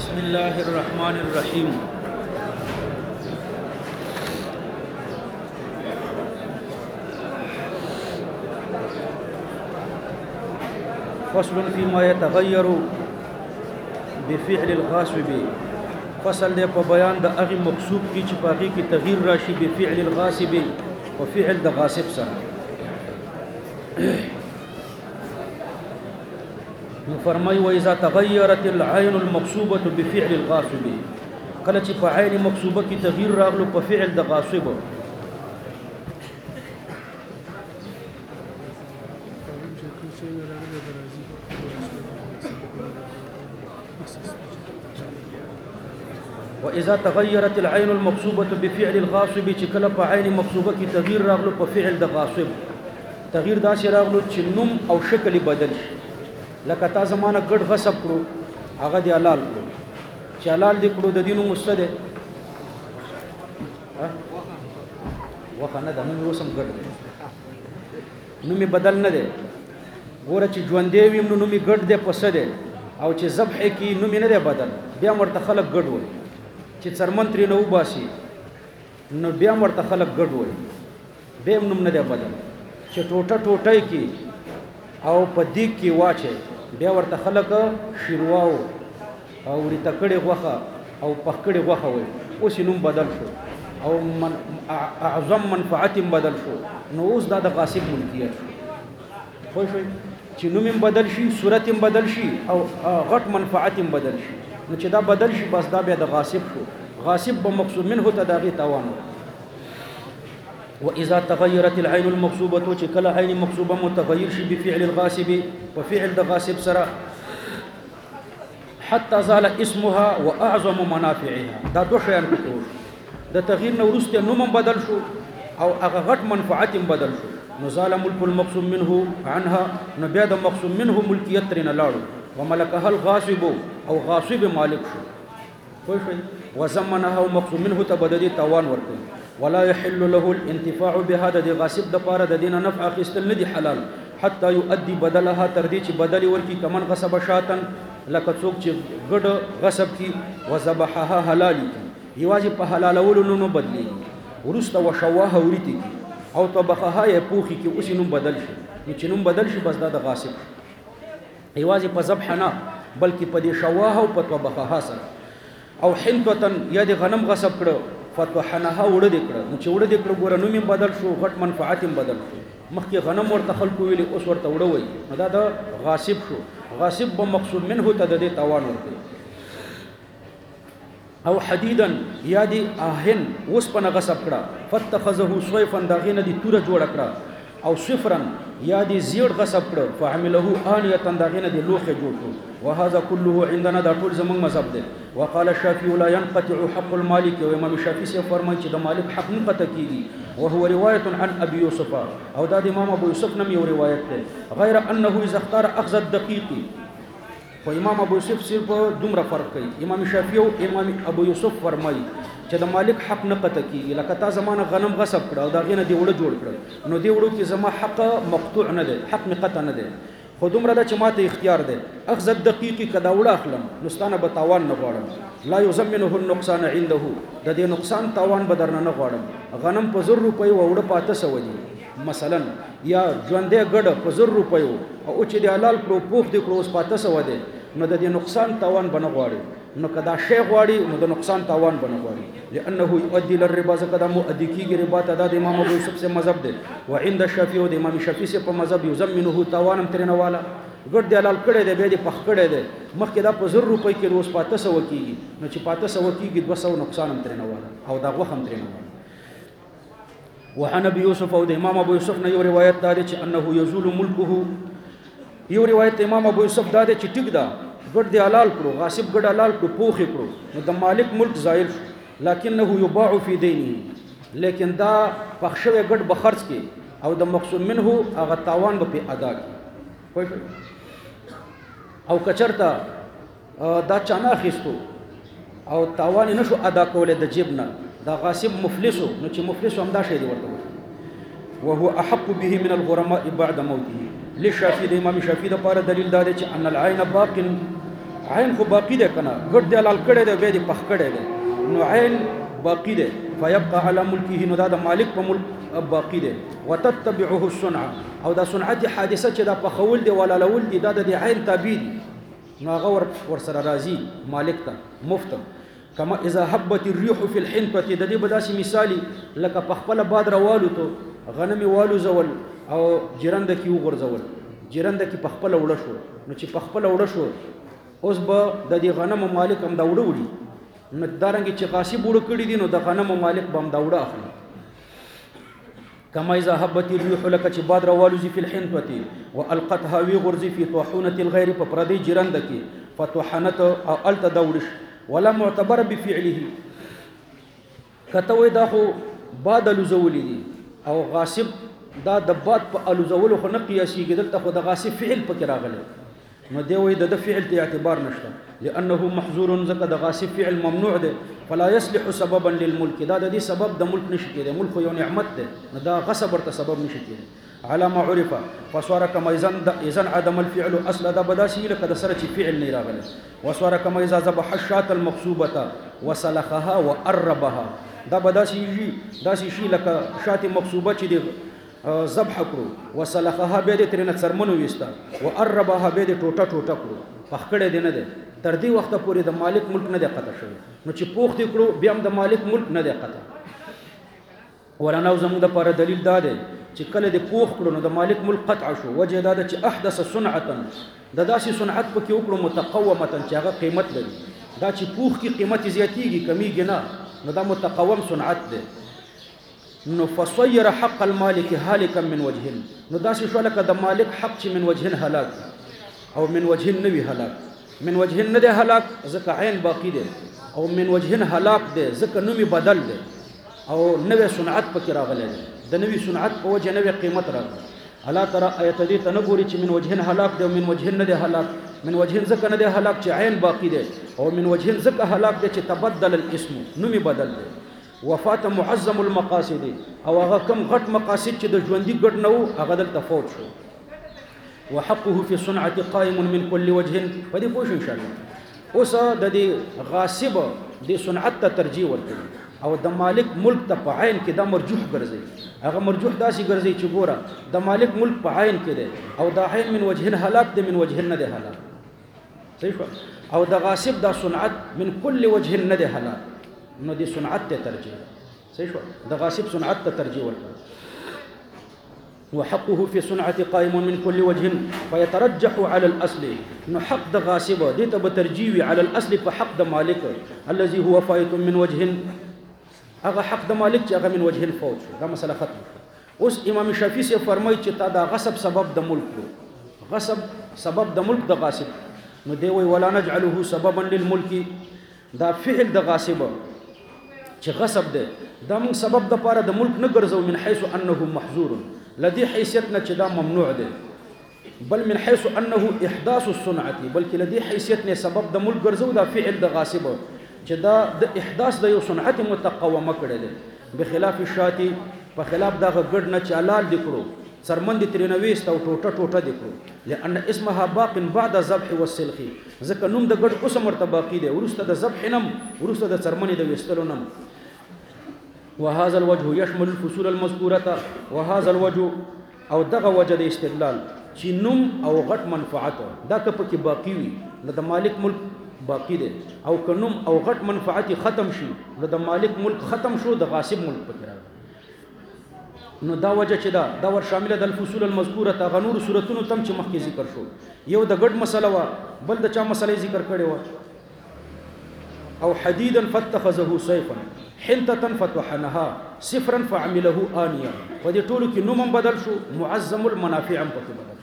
بسم الله الرحمن الرحيم. فصل فيما يتغير بفعل الغاصب. فصل دے په بیان د هغه مقصود کی چې په هغه کې تغییر راشي بفعل الغاصب او فعل د غاصب سره. فرمای و اذا تغيرت العين المقصوبه بفعل الغاصب، کله چې په عین مقصوبه کې تغییر راغلو په فعل د غاصب. واذا تغيرت العين المقصوبه بفعل الغاصب، چې کله په عین مقصوبه کې تغییر راغلو په فعل د غاصب. تغییر داسې راغلو چې نوم او شکل بدل شي. لکه تا زمانه ګډ غصب کړو، هغه دی حلال کړو، چې حلال دی کړو د دینو مستده وخه نه ده، نوم اوسم ګډ دی، نوم بدل نه دی. ګوره چې ژوندی وي نو نوم ګډ دی پسه دی، او چې ذبح کی نوم نه دی بدل، بیا ورته خلک ګډ وایي. چې څرمن ترې نه وباسي نو بیا ورته خلک ګډ وایي، بیا نوم نه دی بدل. چې ټوټه ټوټه کی او په دیګ کې واچي بیا ورته خلک شیرواو او ریتکړې غوښه او پخکړې غوښه وایي. اوس نوم بدل شو او اعظم منفعت بدل شو، نو اوس دا د غاصب ملکیت شو. خو شوي چې نوم بدل شي، صورت بدل شي او غټ منفعت بدل شي، نو چې دا بدل شي بس دا بیا د غاصب شو. غاصب به مقصود منه ته داغي تاوان. واذا تغيرت العين المقصوبه، چې کله عین مقصوبه متغیر شي بفعل الغاصب وفعل د غاصب سره، حتى زال اسمها واعظم منافعها. دا دوه شیان کوي، د تغییر نو وروسته نوم بدل شو او هغه غټ منفعت بدل شو، نو زال ملک المقصوب منه عنها، نو بیا د مقصوب منه ملکیت ترنه لاړو، وملكها الغاصب او غاصب مالک شو. خو شي وزمنها مقصوب منه تبددي تاوان ورکړي. ولا يحل له الانتفاع بهذا د غاصب د پاره د دینه نفع اخیستل نه دي حلال، حتى يؤدي بدلها تر دې چې بدلی ورکی کمن غصب شاتن، لکه څوک چې ګډ غصب کی وذبحها حلالي کی، یوازې په حلالولو نو بدلی ورسته وشواها ورتی کی او طبخها یې پوخي کی، اوس نو بدل شي. چې نو بدل شي بس دا د غاصب، یوازې په ذبح نه بلکې په دې شواها او په طبخها سره. او حنطه یا د غنم غصب کړو، فتوحنها وړه دې کړه، نو چې وړه دې کړه ګوره نوم بدل شو، غټ منفعت بدل شو. مخکې غنم ورته خلکو ویلي، اوس ورته وړه وایي، نو دا د غاصب شو. غاصب به مقصود منه ته د دې تاوان ورکوي. او حدیدا یا دی آهن اوسپنه غصب کړه، فتخذه صیفا دا غینه دی توره جوړه کړه، او صفرا یا دی زیړ غصب کړه، فعمله آنیه دا غینه دی لوخه جوړ کړ. وهذا كله عندنا دا ټول زمونږ مذهب دی. وقال الشافعي لا ينقطع حق المالك، وامام الشافعي سے فرمایي چې د مالک حق نه قطع کیږي. وهو روایت عن ابي يوسف، او دا د امام ابو يوسف نم یو روایت ده. غیر انه اذا اختار اخذ الدقيق، خو امام ابو يوسف صرف دومره فرق کوي. امام شافعي او امام ابو يوسف فرمایي چې د مالک حق نه قطع کیږي. لکه تا زمانه غنم غصب کړه او دا غینه دی وړه جوړ کړ، نو دی وړو کې زما حق مقطوع نه ده، حق می قطع نه ده. خو دومره ده چې ماته اختیار ده، اخذ الدقيق کدا وړه اخلم نو ستانه به تاوان نه غواړم. لا يزمنه النقصان عنده، د دې نقصان تاوان به درنه نه غواړم. غنم په 100 روپۍ وړه پاته سو دي مثلا، یا ژوندې ګډ په 100 روپۍ او چې د حلال کړو پوخ دې کړو اوس پاته سو دي، نو د دې نقصان تاوان بنه غواړي. نو کدا شی غواړي نو د نقصان تاوان بنه غواړي، لانه يؤدي للربا، زکدا مؤدي کیږي ربا ته. د امام ابو یوسف سے مذهب ده. وعند الشافعي او د امام شافعي سے په مذهب يزمنه تاوانم ترنه والا ګډ دی حلال کړي دی، به دې پخ کړي دی، مخکې دا په 100 روپۍ کې روز پاته سو کیږي، نو چې پاته سو کیږي 200 نقصان هم ترنه والا او دا غوخم ترنه والا. وعن ابي يوسف او د امام ابو یوسف نه یو روایت دا چې انه يزول ملكه. یو روایت امام ابو یوسف دا چې ټیک دا ګډ دی حلال کړو، غاصب ګډ حلال کړو، پوخ کړو، نو د مالک ملک زائل شو. لکنه یباع فی دینه، لیکن دا پخښوي ګډ بخرج کې او د مقصود منه هغه تاوان به ادا کی. او کچرتا دا چانه اخیستو او تاوان نشو ادا کوله د جیب نه، دا غاصب مفلسو، نو چې مفلسو هم دا شی دی ورته. وهو احق به من الغرماء بعد موته. للشافعي د امام شافعي د پاره دلیل دا دی چې ان العين باق عین خو باقی ده کنه ګډ دی حلال کړی دی بیا دې پخ کړی دی نو عین باقی ده فیبقى على ملکه نو دا د مالک په ملک باقی ده وتتبعه الصنعه او دا صنعت حادثه چې دا پخول دی ولا لول دی دا د عین تابع دي نو هغه ور سره راځي مالک ته مفت کما اذا حبت الريح في الحنطه د دې بداسي مثالی لکه په خپل باد روالو ته غنمي والو زول او جرند کی وګرځول جرند کی په خپل وړ شو نو چې په خپل وړ شو اوس به د دې غنمو مالک هم دا وړ وړي نو دارنګ چې قاصب وړ کړی دي نو د غنمو مالک به هم دا وړ اخلي كما إذا هبت الريح لك تباد روالوزي في الحنطة وألقتها وغرزي في طاحونة الغير فبردي جرندك فتوحنت أو ألت دورش ولا معتبر بفعله كتوي داخو باد لزولي دي أو غاصب دا دبات لزولو خو نقياسي دلته خو د غاصب فعل پکې راغلی نو دی وای د فعل ته اعتبار نشته لانه محظور زکه د غاصب فعل ممنوع ده فلا يصلح سببا للملك دا د دې سبب د ملک نشي کېده ملک یو نعمت ده نو دا غصب ورته سبب نشي کېده على ما عرف فصار كما اذا عدم الفعل اصل دا بداسي لك د سره چې فعل نه راغلی وصار كما اذا ذبح الشاة المقصوبه وسلخها وقربها دا بداسي شي لك شاة مقصوبه چې ذبح کړو وسلخها به دې ترنه څرمنو وستا وقربها به دې ټوټه ټوټه کړو پخکړه دې نه ده تر دې وخت پورې د مالک ملک نه ده قطع شوی نو چې پوخ دې کړو بیا هم د مالک ملک نه ده قطع ورانو زموږ د پر دلیل دا ده چې کله دې پوخ کړو نو د مالک ملک قطع شو وجه دا ده چې احدث صنعه د داسې صنعت پکې وکړو متقومه چې هغه قیمت لري دا چې پوخ کی قیمت زیاتیږي کمیږي نه نو دا متقوم صنعت ده نو فصير حق المالك هالكا من وجه نو داسې شو لکه د مالک حق چې من وجه هلاك او من وجه نوي هلاك من وجه نه ده هلاك ځکه عین باقی ده او من وجه هلاك ده ځکه نومي بدل ده او نوې صنعت پکې راغلی ده د نوې صنعت په وجه نوې قیمت راغلی الا ترى آیت دې ته نه ګوري چې من وجه هلاك ده او من وجه نه ده هلاك من وجه ځکه نه ده هلاك چې عین باقی ده او من وجه ځکه هلاك ده چې تبدل الاسم نومي بدل ده وفات معظم المقاصد او هغه کم غټ مقاصد چې د ژوندۍ ګډ نه وو هغه دلته فوت شو وحقه في الصنعه قائم من كل وجه فدي پوښ ان شاء الله اوس د دې غاصب د صنعت ته ترجیح ورکړي او د مالک ملک ته په عین کې د مرجوح ګرځي هغه مرجوح داسي ګرځي چې ګوره د مالک ملک په عین کې دی او د عین من وجه هلاك دی من وجه نه دی هلاك صحیح او د غاصب د صنعت من كل وجه نه دی هلاك نو دي صنعت ته ترجیح صحیح شو د غاصب صنعت ته ترجیح ورکړي وحقه في صنعه قائم من كل وجه فيترجح على الاصل نو حق د غاصب دي ته ترجیح على الاصل په حق د مالک الذي هو فائت من وجه هغه حق د مالک چې هغه من وجه فوت شو دا مسله ختم اوس امام شافعي سے فرمایي چې تا دا غصب سبب د ملک غصب سبب د ملک د غاصب نو دی وی ولا نجعله سببا للملك دا فعل د غاصب چې غصب ده دا موږ سبب د پاره د ملک نه ګرځو من حيث انه محظور لدی حیثیت نه چې دا ممنوع ده بل من حيث انه احداث الصنعه بلکې لدی حیثیت نه سبب د ملک ګرځو دا فعل د غاصب چې دا د احداث د یو صنعت متقومه کړي ده بخلاف الشاتی په خلاف دا ګډ نه چالال دکړو سرمند ترنويست او ټوټه ټوټه دکړو لأن اسمها باق بعد ذبح والسلخ ځکه نوم د ګډ اوس مرتبه باقی دی ورسته د ذبح نم ورسته د سرمنې د وستلو نم وهذا الوجه يشمل الفصول المذكوره وهذا الوجه او دغه وجه د استدلال چې نوم او غټ منفعت دا که پکې باقی وي نو د مالک ملک باقی دی او که نوم او غټ منفعت ختم شي نو د مالک ملک ختم شو د غاصب ملک پکې راغلی نو دا وجه چې دا ور شامله د الفصول المذکوره تا غنور سورتونو تم چې مخکې ذکر شو یو د ګډ مسله وا بل د چا مسله ذکر کړي وا او حديدا فاتخذه سيفا حنطه فتوحنها صفرا فعمله آنيا ودي ټولو کې نوم بدل شو معظم المنافع هم پکې بدل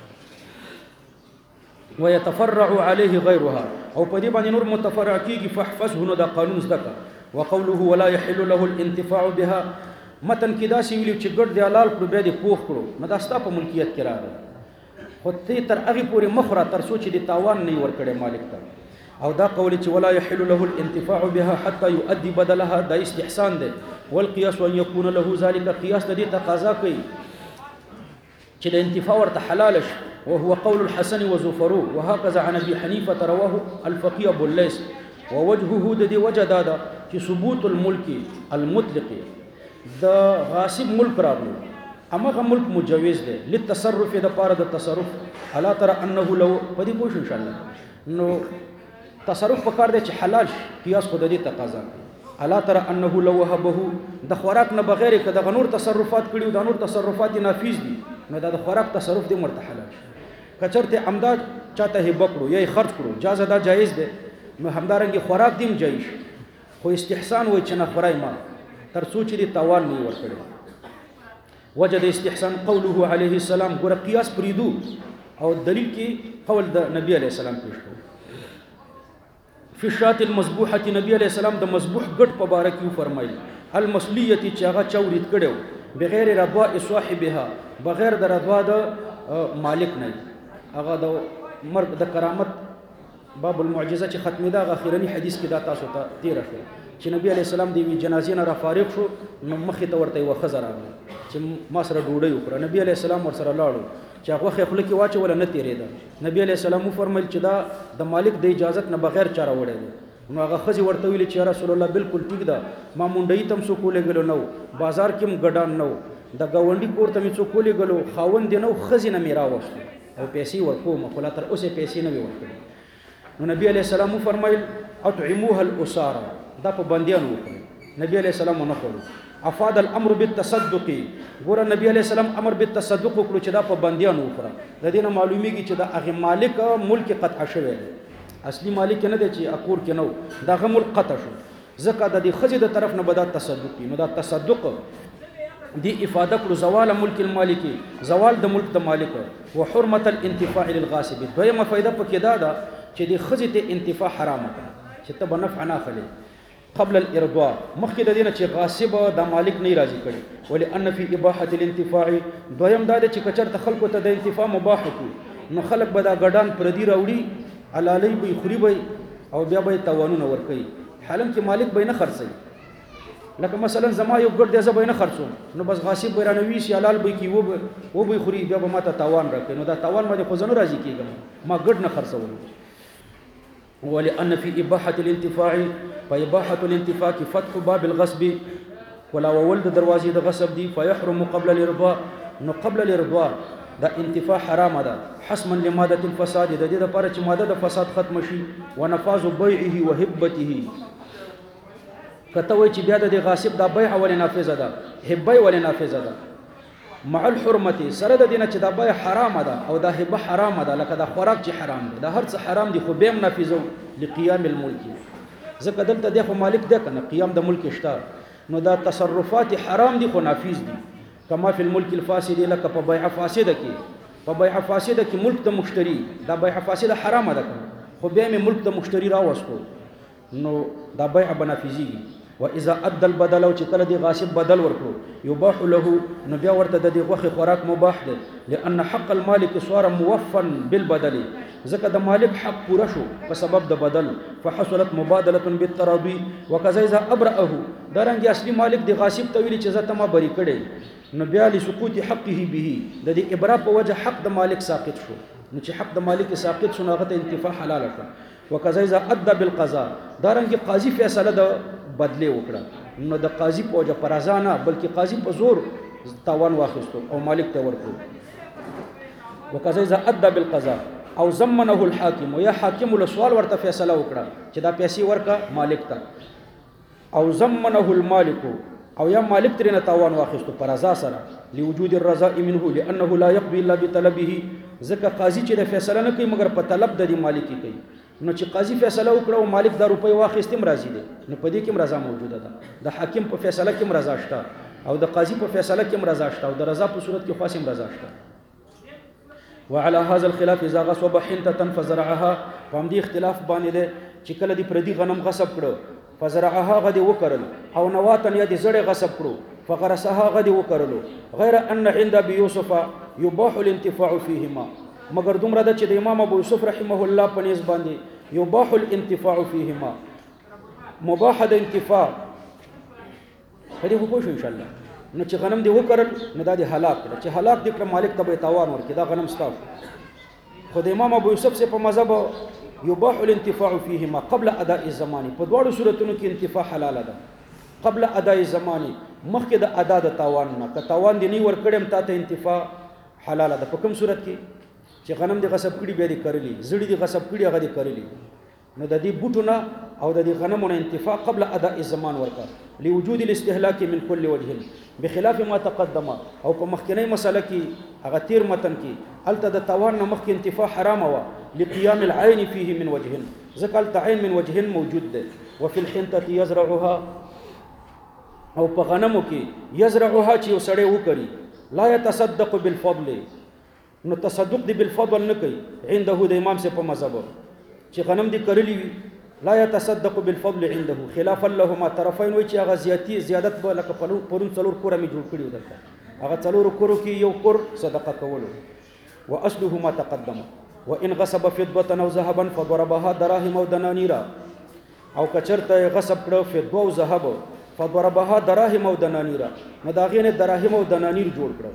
ويتفرع عليه غيرها او په دې باندې نور متفرع کیږي فاحفظه نو دا قانون زده وقوله ولا يحل له الانتفاع بها متن کې دا سی ویلو چې ګډ دی حلال کړو بیا دې پوخ کړو نو دا ستا په ملکیت کې راغلی خو ته تر هغه پورې مخره تر سوچ دي تاوان نه ور کړې مالک ته او دا قول چې ولا يحل له الانتفاع بها حتى يؤدي بدلها دا استحسان ده والقياس ان يكون له ذلك قياس دې تقاضا کوي چې د انتفاع ورته حلال شي. وهو قول الحسن وزفرو وهكذا عن ابي حنيفه رواه الفقيه ابو الليث. ووجهه د دې وجه دا ده چې ثبوت الملک المطلق د غاصب ملک راغلو امغه ملک مجوز دی للتصرف د پاره د تصرف. الا ترى انه لو پدې پوښ ان شاء الله نو تصرف پکار دی چې حلال شي قیاس خود دې تقاضا. الا ترى انه لو وهبه د خوراک نه بغیر کده غنور تصرفات کړي د نور تصرفات نافذ دي نو د خوراک تصرف دې مرته حلال شي. کچرته امداد چاته هبه کړو یا خرج کړو جاز دا جایز دی نو همدارنګه خوراک دیم جایز خو استحسان وای چې نه خورای ما تر سوچ دي تاوان نه ور کړی. وجد استحسان قوله عليه السلام ګور قیاس پریدو او دلیل کې قول د نبی عليه السلام پیش کړو. فی الشات المذبوحه نبی عليه السلام د مذبوح ګډ په باره کې فرمایي المسلیه چې هغه چورید کړو بغیر رضا صاحبها بغیر د رضا د مالک نه هغه د مرګ د کرامت باب المعجزه چې ختمه دا اخیرنی حدیث کې دا تاسو ته تیر شو چې نبی عليه السلام دی جنازې نه را فارغ شو نو مخې ته ورته و خزر راغله چې ما سره ډوډۍ وکړه. نبی عليه السلام ور سره لاړو چې هغه خپل کې واچو ولا نه تیرېده. نبی عليه السلام فرمایل چې دا د مالک د اجازت نه بغیر چاره وړي نو هغه خزي ورته ویل چې رسول الله بالکل ټیک ده ما مونډۍ تم سو کولې غلو نو بازار کې ګډان نو د گاونډي کور ته می سو کولې غلو خاوند نو خزي نه میرا وښته او پیسې ورکوم خو لا تر اوسه پیسې نه ورکړي. نو نبی عليه السلام فرمایل اطعموها الاساره دا په بنديانو وکړي. نبی عليه السلام نه کړو. افاد الامر بالتصدق ګور نبی عليه السلام امر بالتصدق وکړو چې دا په بنديانو وکړه. د دې نه معلومیږي چې دا هغه مالک ملک قطع شوی دی اصلي مالک نه دی چې اکور کې نو دا غ ملک قطع شو ځکه د دې خزې د طرف نه بدا تصدق نو دا تصدق دی افاده کړو زوال ملک المالک زوال د ملک د مالک او حرمت الانتفاع للغاصب. دویمه فائدہ پکې دا ده چې د خزې ته انتفاع حرام کړه چې ته بنفع نه اخلي قبل الارضاء مخکې د دینه چې غاصب د مالک نه راضي کړي. ولئن فی اباحه الانتفاع دویم دا چې کچر ته خلکو ته د انتفاع مباح کړي نو خلک به دا ګډان پردي راوړي علالي به خوري به او بیا به توانونه ور کوي حالم کې مالک به نه خرڅي. لکه مثلا زما یو ګډ دی زه به نه خرڅوم نو بس غاصب به رانوي شي حلال به کی و به خوري بیا به ماته تاوان راکړي نو دا تاوان باندې خو زنه راضي کیږم ما ګډ نه خرڅول. ولأن في إباحة الانتفاع فإباحة الانتفاع فتح باب الغصب ولا ولد دروازې د غصب دي فيحرم قبل الارضاء نو قبل الارضاء دا انتفاع حرام ده حسما لماده الفساد د دې لپاره چې ماده د فساد ختم شي ونفاذ بيعه وهبته. کته وای چې بیا د غاصب دا بيع ول نافذه ده هبه ول نافذه ده مع الحرمه سره د دینه چې دا بيع حرام ده او دا هبه حرام ده لکه دا خوراک چې حرام ده دا هر څه حرام دي خو بیم نافذو لقيام الملك ځکه دلته د مالک ده کنه قیام د ملک شته نو دا تصرفات حرام دي خو نافذ دي کما فی الملک الفاسد لکه په بيع فاسده کې په بيع فاسده کې ملک د مشتری دا بيع فاسده حرام ده خو بیا مې ملک د مشتری راوستو نو دا بيع بنافذي. واذا ادى البدل او چې کله دی غاصب بدل ورکړو یباح له نو بیا ورته د دې غوخه خوراک مباح ده لان حق المالک صار موفا بالبدل ځکه د مالک حق پوره شو په سبب د بدل فحصلت مبادله بالتراضي وكذا اذا ابرأه درنګ اصلي مالک د غاصب تویل چې زته ما بری کړي نو بیا لسقوط حقه به د دې ابرا په وجه حق د مالک ساقط شو نو چې حق د مالک ساقط شو هغه ته انتفاع حلال کړ. وكذا اذا ادى بالقضاء درنګ قاضي فیصله د بدلی وکړه نو د قاضي په وجه پرازا نه بلکې قاضي په زور تاوان واخیستو او مالک ته ورکړو. وکذا اذا ادى بالقضاء او زمنه الحاكم یا حاکم له سوال ورته فیصله وکړه چې دا پیسې ورکا مالک ته او زمنه المالک او یا مالک ترنه تاوان واخیستو پرازا سره لوجود الرضاء منه لانه لا يقضي الا بطلبه ځکه قاضي چې د فیصله نه کوي مگر په طلب د مالکی کوي نو چې قاضي فیصله وکړه او مالک د روپۍ واخیستم راضي دي نو په دې کې رضا موجوده ده د حاکم په فیصله کې رضا شته او د قاضي په فیصله کې رضا شته او د رضا په صورت کې خاصم رضا شته. وعلى هذا الخلاف اذا غصب حنطه فزرعها فهم دي اختلاف باندې ده چې کله دی پردي غنم غصب کړو فزرعها غدي وکړل او نواتن یا دي زړه غصب کړو فغرسها غدي وکړلو غیر ان عند ابي يوسف يباح الانتفاع فيهما مگر دومره ده چې د امام ابو یوسف رحمه الله په نس باندې یباح الانتفاع فيهما مباح د انتفاع هدي هو پوښ ان شاء الله نو چې غنم دی وکړل نو دا دی هلاک کړ چې هلاک دی کړ مالک ته به تاوان ورکړي دا غنم ستاسو خو د امام ابو یوسف سے په مذهب یباح الانتفاع فيهما قبل اداء الزمان په دواړو صورتونو کې انتفاع حلال ده قبل اداء الزمان مخکې د ادا د تاوان نه که تاوان دی نه ورکړم تا ته انتفاع حلال ده په کوم صورت کې چې غنم دی غصب کړي به دی کړلی زړی دی غصب کړي هغه دی کړلی نو د دې بوټونه او د دې غنمونو انتفاع قبل اداء الزمان ورکا لوجود الاستهلاك من كل وجه بخلاف ما تقدم او په مخکنی مسله کې هغه تیر متن کې الته د تاوان نه مخکې انتفاع حرام و لقيام العين فيه من وجه ذکر العين من وجه موجود ده وفي الحنطه يزرعها او په غنمو کې یزرعها چې وسړی وکړي لا يتصدق بالفضل نو تصدق دی بالفضل نه کوي عنده د امام سے په مذهب چې غنم دی کړلی وي لا يتصدق بالفضل عنده خلافا لهما طرفين وي چې هغه زیادت به لکه پرون څلور کوره می جوړ کړی ودلته هغه څلور کورو کې یو کور صدقه کولو واصله ما تقدم وان غصب فضه او ذهبا فضربها دراهم او دنانير او کچرته غصب کړو فضه او ذهب فضربها دراهم او دنانير نو دا غینه دراهم او دنانیر جوړ کړو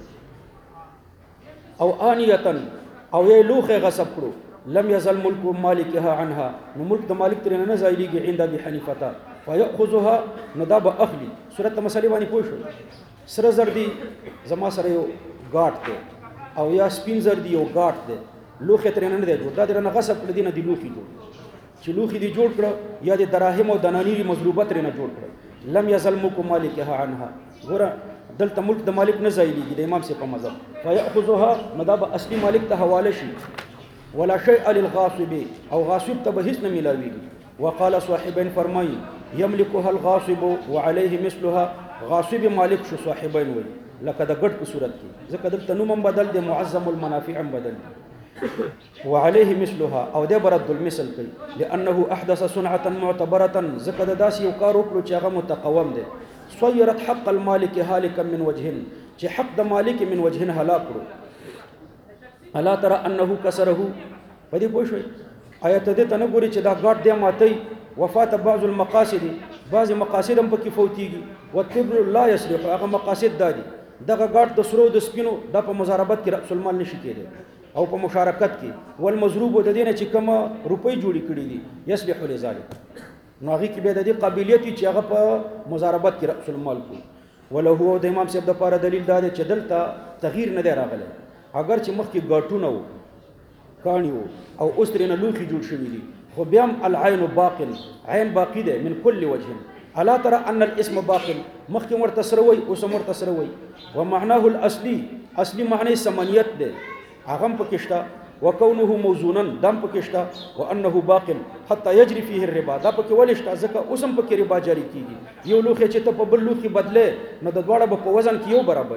او انیتن او یې لوخه غصب کړو لم يزل ملك مالكها عنها نو ملک د مالک تر نه زایلیږي عند ابي حنیفه فياخذها نداب اخلي سورته مسلې باندې پوه شو سره زردي زما سره یو غاټ ته او یا سپین زردي یو غاټ ده لوخه تر نه دی جوړ دا درنه غصب کړ دینه دی لوخي جوړ چې لوخي دی جوړ کړ یا د دراهم او دنانیر مضروبه تر نه جوړ کړ لم يزل ملك مالكها عنها ګوره دلته ملک د مالک نه زایلیږي د امام سے په مذهب فياخذها نداب اصلي مالک ته حواله شي ولا شيء للغاصب او غاصب ته به هیڅ نه ملاويږي وقال صاحبين فرمای يملكها الغاصب وعليه مثلها غاصب مالک شو صاحبين وي لکه د ګډ په صورت کې ځکه دلته نوم بدل دی معظم المنافع بدل وعليه مثلها او ده برد المثل کوي لانه احدث صنعه معتبره ځکه د داسې یو کار وکړو چې هغه متقوم دی صيرت حق المالك هالكا من وجه چې حق د مالک من وجه هلاک کړو الا ترى انه كسره پدې پوه شئ آیت دې ته نه ګوري چې دا ګاټ دی ماتي وفات بعض المقاصد بعض مقاصد هم پکې فوتيږي وتبر لا يصلح هغه مقاصد دادي دغه ګاټ د سرو د سپینو د په مضاربت کې رأس المال نشي کېده او په مشارکت کې والمضروب د دې نه چې کوم روپۍ جوړې کړې دي يصلح لذلك نو هغه کې به د دې قابلیت چې هغه په مضاربت کې رأس المال کو وله هو د امام صاحب د لپاره دلیل دا دی چې دلته تغییر نه دی راغلی اگر چې مخکې ګاټونه وو کاڼي وو او اوس ترېنه لوښي جوړ شوي دي خو بیا هم العین باقن عین باقي دی من كل وجه الا ترى ان الاسم باقن مخکې ورته سره وی اوس هم ورته سره وی ومعناه الاصلي اصلي معنی سمنیت دی هغه هم پکې شته وكونه موزونا دم پکې شته وانه باقن حتى يجري فيه الربا دا پکې ولې شته ځکه اوس هم پکې ربا جاری کیږي یو لوښی چې ته په بل لوښي بدلې نو د دواړه په وزن کې یو برابر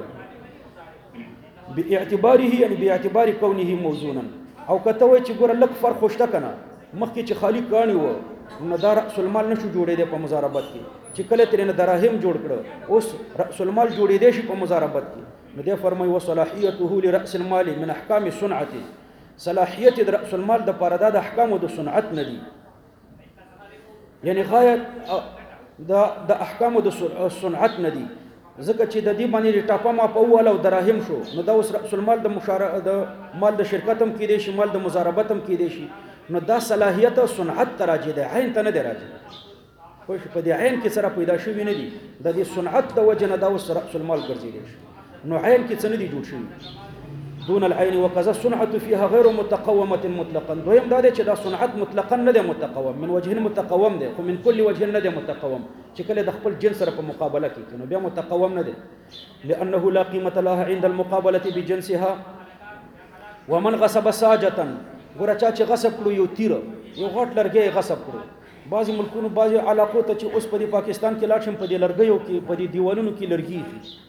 باعتباره يعني باعتبار كونه موزونا او کته وای چې ګوره لک فرق خوشته کنه مخکې چې خالی کانی و نو دا رأس المال نشو جوړې دی په مضاربت کې چې کله ترنه دراهم جوړ کړو اوس رأس المال جوړې دی شي په مضاربت کې نو دی فرمای وصلاحيته لرأس المال من احکام الصنعه صلاحیت د رأس المال د پاره د احکام د صنعت نه دي یعنی غایت د احکام د صنعت نه دي ځکه چې د دې باندې ټاپه ما په اول او دراهم شو نو دا اوس رأس المال د د مال د شرکت هم کې دي شي مال د مضاربت هم کې دي شي نو دا صلاحیت او صنعت تراجه ده عین ته نه دی راځي خو په دې عین کې سره پیدا شوی نه دي د دې صنعت د وجه نه دا اوس رأس المال ګرځیدي نو عین کې څه نه دي جوړ شوی دون العين وكذا الصنعه فيها غير متقومه مطلقا دویم دا چې دا صنعت مطلقا نه دی متقوم من وجه متقوم دی خو من كل وجه نه دی متقوم چې کله د خپل جنس سره په مقابله کې نو بیا متقوم نه دی لانه لا قيمه لها عند المقابله بجنسها ومن غصب ساجه ګوره چې غصب کړو یو تیر یو غټ لرګي غصب کړو بعضی ملکونو بعضی علاقو ته چې اوس په پاکستان کې لاړ شم په دې لرګیو کې په دې دیوالونو کې لرګي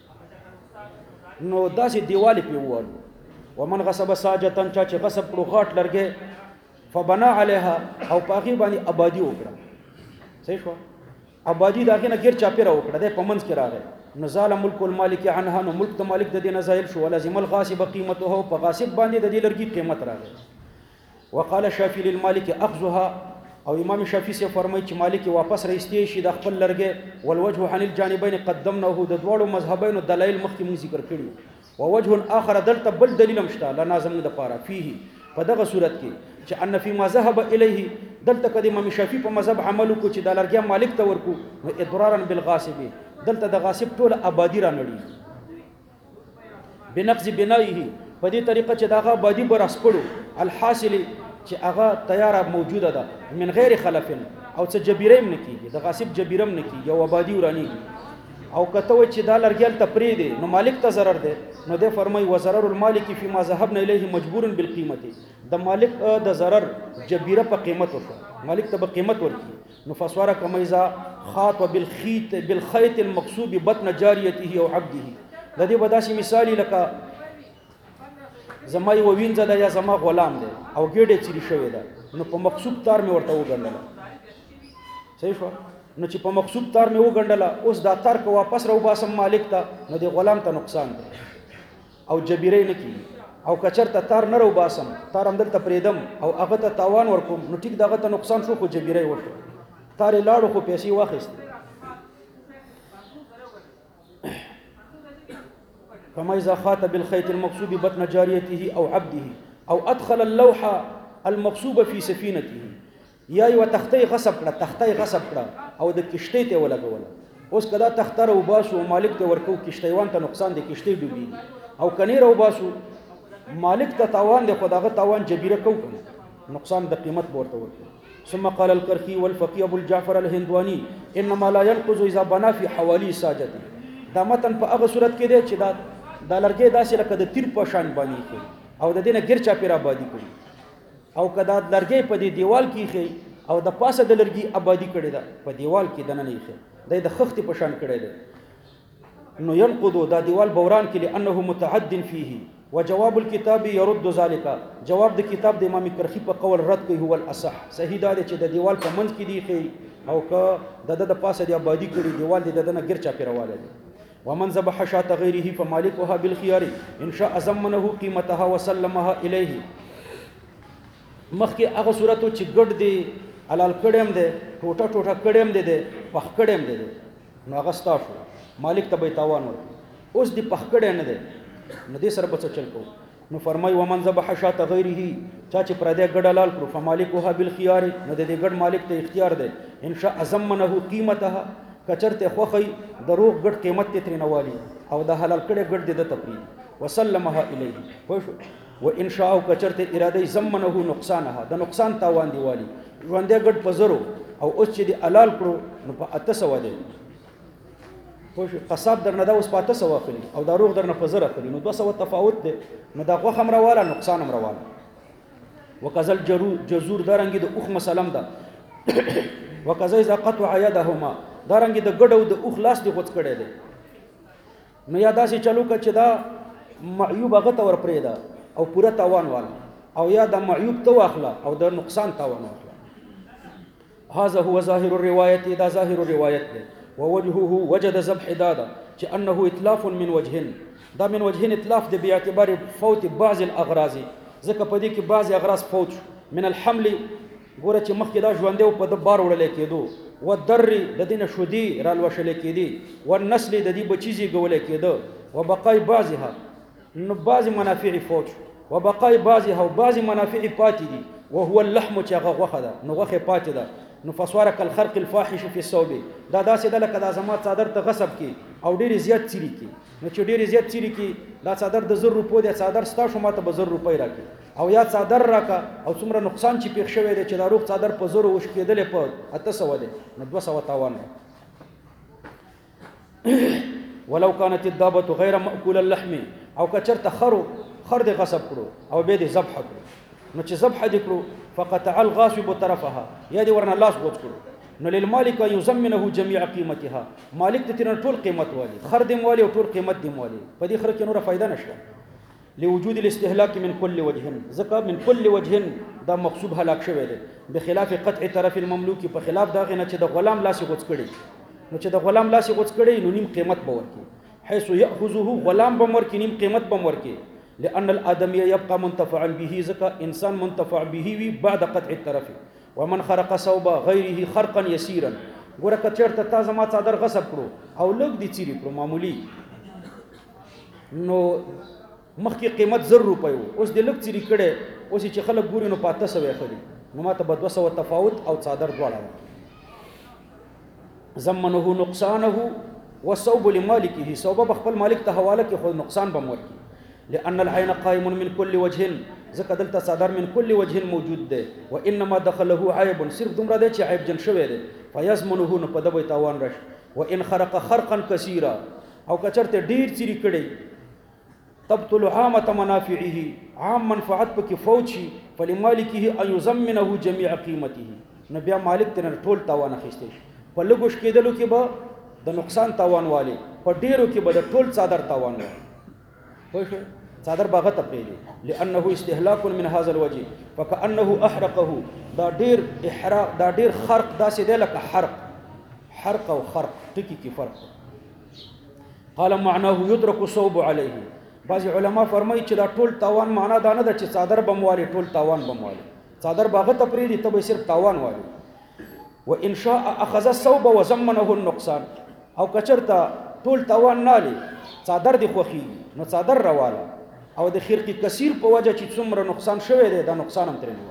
نو داسې دیوالې په ووالو ومن غصب ساجه چې غصب کړو غټ لرګي فبنا عليها او پاغي باندې آبادی وکړه صحیح شو آبادی داغه نه غیر چاپیره وکړه د پمنځ کې راغی نزال ملک المالک عنها نو ملک د مالک د دې نزایل شو ولازم الغاصب قیمته په غاصب باندې د دې لرګي قیمت راغی وقال الشافعي للمالك اخذها او امام شافعي سے فرمایي چې مالک واپس راستي شي د خپل لرګي والوجه عن الجانبين قدمناه د دوړو مذهبین دلایل مخکې موږ ذکر کړی او وجه اخر دلته بل دلیل مشته لا نازم د پاره فيه په دغه صورت کې چې ان فيما ذهب اليه دلته کدی امام شافعي په مذهب عمل کو چې د لرګي مالک ته ورکو نو اضرارا بالغاصب دلته د غاصب ټول آبادی را نړي بنقض بنائه په دې طریقه چې دغه آبادی بر اسپړو الحاصل چې هغه تیاره موجوده ده من غیر خلف او څه جبیره هم نکیږي د غاصب جبیره هم نکیږي او آبادی ورانی او کته و چې دا لرګیل تپری دی نو مالک ته ضرر دی نو د فرمای و ضرر المالک فيما ذهبنا الیه مجبور بالقیمه د مالک د ضرر جبیره په قیمت ورکړه مالک ته به قیمت ورکړي نو فسواره کمیزا خاط بالخيط المقصوب بطن جاریته او عبده د دې بداسي مثالی لکه زمای و وینځه دا یا زما غلام دی او ګډه چری شوی ده نو په مقصوب تار می ورته وګڼل صحیح شو نو چې په مقصوب تار می وګڼل اوس دا تار کو واپس راو باسم مالک ته نو دی غلام ته نقصان دی او جبیره نه کی او کچرته تار نه راو باسم تار هم دلته پریدم او هغه ته تاوان ورکوم نو ټیک دغه ته نقصان شو خو جبیره وشو تار لاړو خو پیسې واخیست كما إذا خاط بالخيط المقصوب بطن جاريته أو عبده أو أدخل اللوحة المقصوب في سفينته یا یو تختې غصب کړه تختې غصب کړه او د کشتۍ ته ولګوله اوس کدا تختره وباسو مالک ته ورکو کشتیوان ته نقصان دی کشتۍ ډوبېږي او کني وباسو مالک ته تاوان دی خداغه تاوان جبیره کو نقصان د قیمت ورته ورکو ثم قال القرخي والفقيه ابو الجعفر الهندواني انما لا ينقض اذا بنى في حوالي ساجته دا متن په هغه صورت کې دی چې دا لرګي داسې لکه د تیر په شان باندې کوي او د دینه ګر چا پیر آبادی کوي او کدا لرګي په دې دیوال کې خي او د پاسه د لرګي آبادی کړي دا په دیوال کې دنه نه خي د خخت په شان کړي دی نو ينقض دا دیوال بوران کې لانه متعد فيه وجواب الكتاب يرد ذلك جواب د کتاب د امام کرخی په قول رد کوي هو الاصح صحیح دا چې د دیوال په منځ کې دی خي او که د پاسه د آبادی کړي دیوال د دنه ګر چا پیرواله دی ومن ذبح شاة غيره فمالكها بالخيار ان شاء زمنه قيمتها وسلمها اليه مخکې هغه صورت چې ګډ دی حلال کړم دی ټوټه ټوټه کړم دی پخ کړم دی نو هغه ستاسو مالک ته به تاوان ورکړي اوس دی پخ کړه نه دی نو دې سره بچ چل کو نو فرمای ومن ذبح شاة غيره چا چې پر دې ګډ حلال کړو فمالكها بالخيار نو دې ګډ مالک ته اختیار دی ان شاء زمنه قيمتها کچرته خوخی دروغ ګډ قیمت ته ترنوالی او د حلال کړه ګډ د تفرید وسلمها الیه خوشو و ان شاء کچرته اراده زمنه نقصانها د نقصان تاوان دیوالی ژوندې ګډ پزرو او اوس چې د حلال کړو نو په 800 دی خوشو قصاب درنه دا اوس په 800 اخلي او دروغ درنه پزر اخلي نو 200 تفاوت دی نو دا غوخه امرواله نقصان امرواله وکذل جزور درنګي د اوخ مسلم ده وکذا اذا قطع يدهما دارنګي د ګډو د اخلاص دی غوڅ کړي دي نو یا داسې چلو ک چې دا معیوب هغه ته ور پرېدا او پوره تاوان والا او یا د معیوب تو اخلا او د نقصان تاوان اخلا هذا هو ظاهر الروايه دا ظاهر الروايه دی ووجهه وجد ذبح دادا چې انه اتلاف من وجهين دا من وجهين اتلاف دی باعتبار فوت بعض الاغراض ځکه په دې کې بعض اغراض فوت من الحمل ګوره چې مخکې دا ژوندې په د بار وړل کېدو والدر د دینه شودي رالوشل کېدی والنسل د دې بچیزي ګول کېدو وبقای بعضها نو بعض منافع فوت وبقای بعضها او بعض منافع پاتې دي وهو اللحم چې هغه غوخه ده نو غوخه پاتې ده نو فسوارک الخرق الفاحش في الثوب دا داسې د لکه د ازمات صادر ته غصب کی او ډیر زیات چيري کی نو چې ډیر زیات چيري کی دا صادر د 100 روپو د صادر ستا شو ماته به 100 روپۍ راکې او یا صادر راکا او څومره نقصان چې پیښ شوی دی چې دا روغ صادر په 100 وش کېدل په 800 دی نو 200 تاوان ولو كانت الدابه غير ماكول اللحم او کچرته خر د غصب کړو او به د ذبح کړو نو چې ذبح د کړو فقطع الغاصب طرفها یا دی ورنه لاس غوڅ کړو نو للمالک يزمنه جميع قيمتها مالک ته تر ټول قیمت والی خر دیم والی او ټول قیمت دیم والی په دې خر کې نور فائدہ نشته لوجود الاستهلاك من كل وجه ذکر من كل وجه دا مقصود هلاک شوی دی بخلاف قطع طرف المملوک په خلاف دا غنه چې د غلام لاس غوڅ کړي نو چې د غلام لاس غوڅ کړي نو نیم قیمت به ورکړي حيث ياخذه غلام به ورکړي نیم قیمت به ورکړي لأن الآدمي يبقى منتفعا به ذکا انسان منتفع به وی بعد قطع الطرف ومن خرق صوب غیره خرقا یسیرا ګوره که چېرته تا زما څادر غصب کړو او لږ دې څیرې کړو معمولي نو مخکې قیمت 1000 روپۍ و اوس دې لږ څیرې کړی اوس چې خلک ګوري نو په 800 یې اخلي نو ما ته به 200 تفاوت او څادر دواړه زمنه نقصانه والصوب لمالكه صوب بخپل مالک ته حواله کې خو نقصان به ورکړي لأن العين قائم من كل وجه ځکه دلته صادر من كل وجه موجود ده وانما دخله عيب صرف دومره ده چې عيب جن شوی ده فيزمنه نو په دبي تاوان رش وان خرق خرقا كثيرا او کچرته ډیر چیرې کړي تبطل عامه منافعه عام منفعت پکې فوت شي فلمالكه ان يزمنه جميع قيمته نو بیا مالک ته ټول تاوان اخیسته شي په لګوش کېدلو کې به د نقصان تاوان والے په ډیرو کې به د ټول صادر تاوان والے خوښ صادر باغه تپېږي لانه استهلاك من هذا الوجه فكانه احرقه دا ډیر احراق دا ډیر خرق داسې دی لکه حرق او خرق ټکی کې فرق قال معناه يدرك الصوب عليه بعض علما فرمایي چې دا ټول تاوان معنا دا نه ده چې صادر بمواله ټول تاوان بمواله صادر باغه تپېږي ته به صرف تاوان والے وان شاء اخذ الصوب وزمنه النقصان او کچرتا ټول تاوان نالي صادر دی خوخي نو صادر رواله او د خرق کثیر په وجه چې څومره نقصان شوی دی دا نقصان هم ترې نه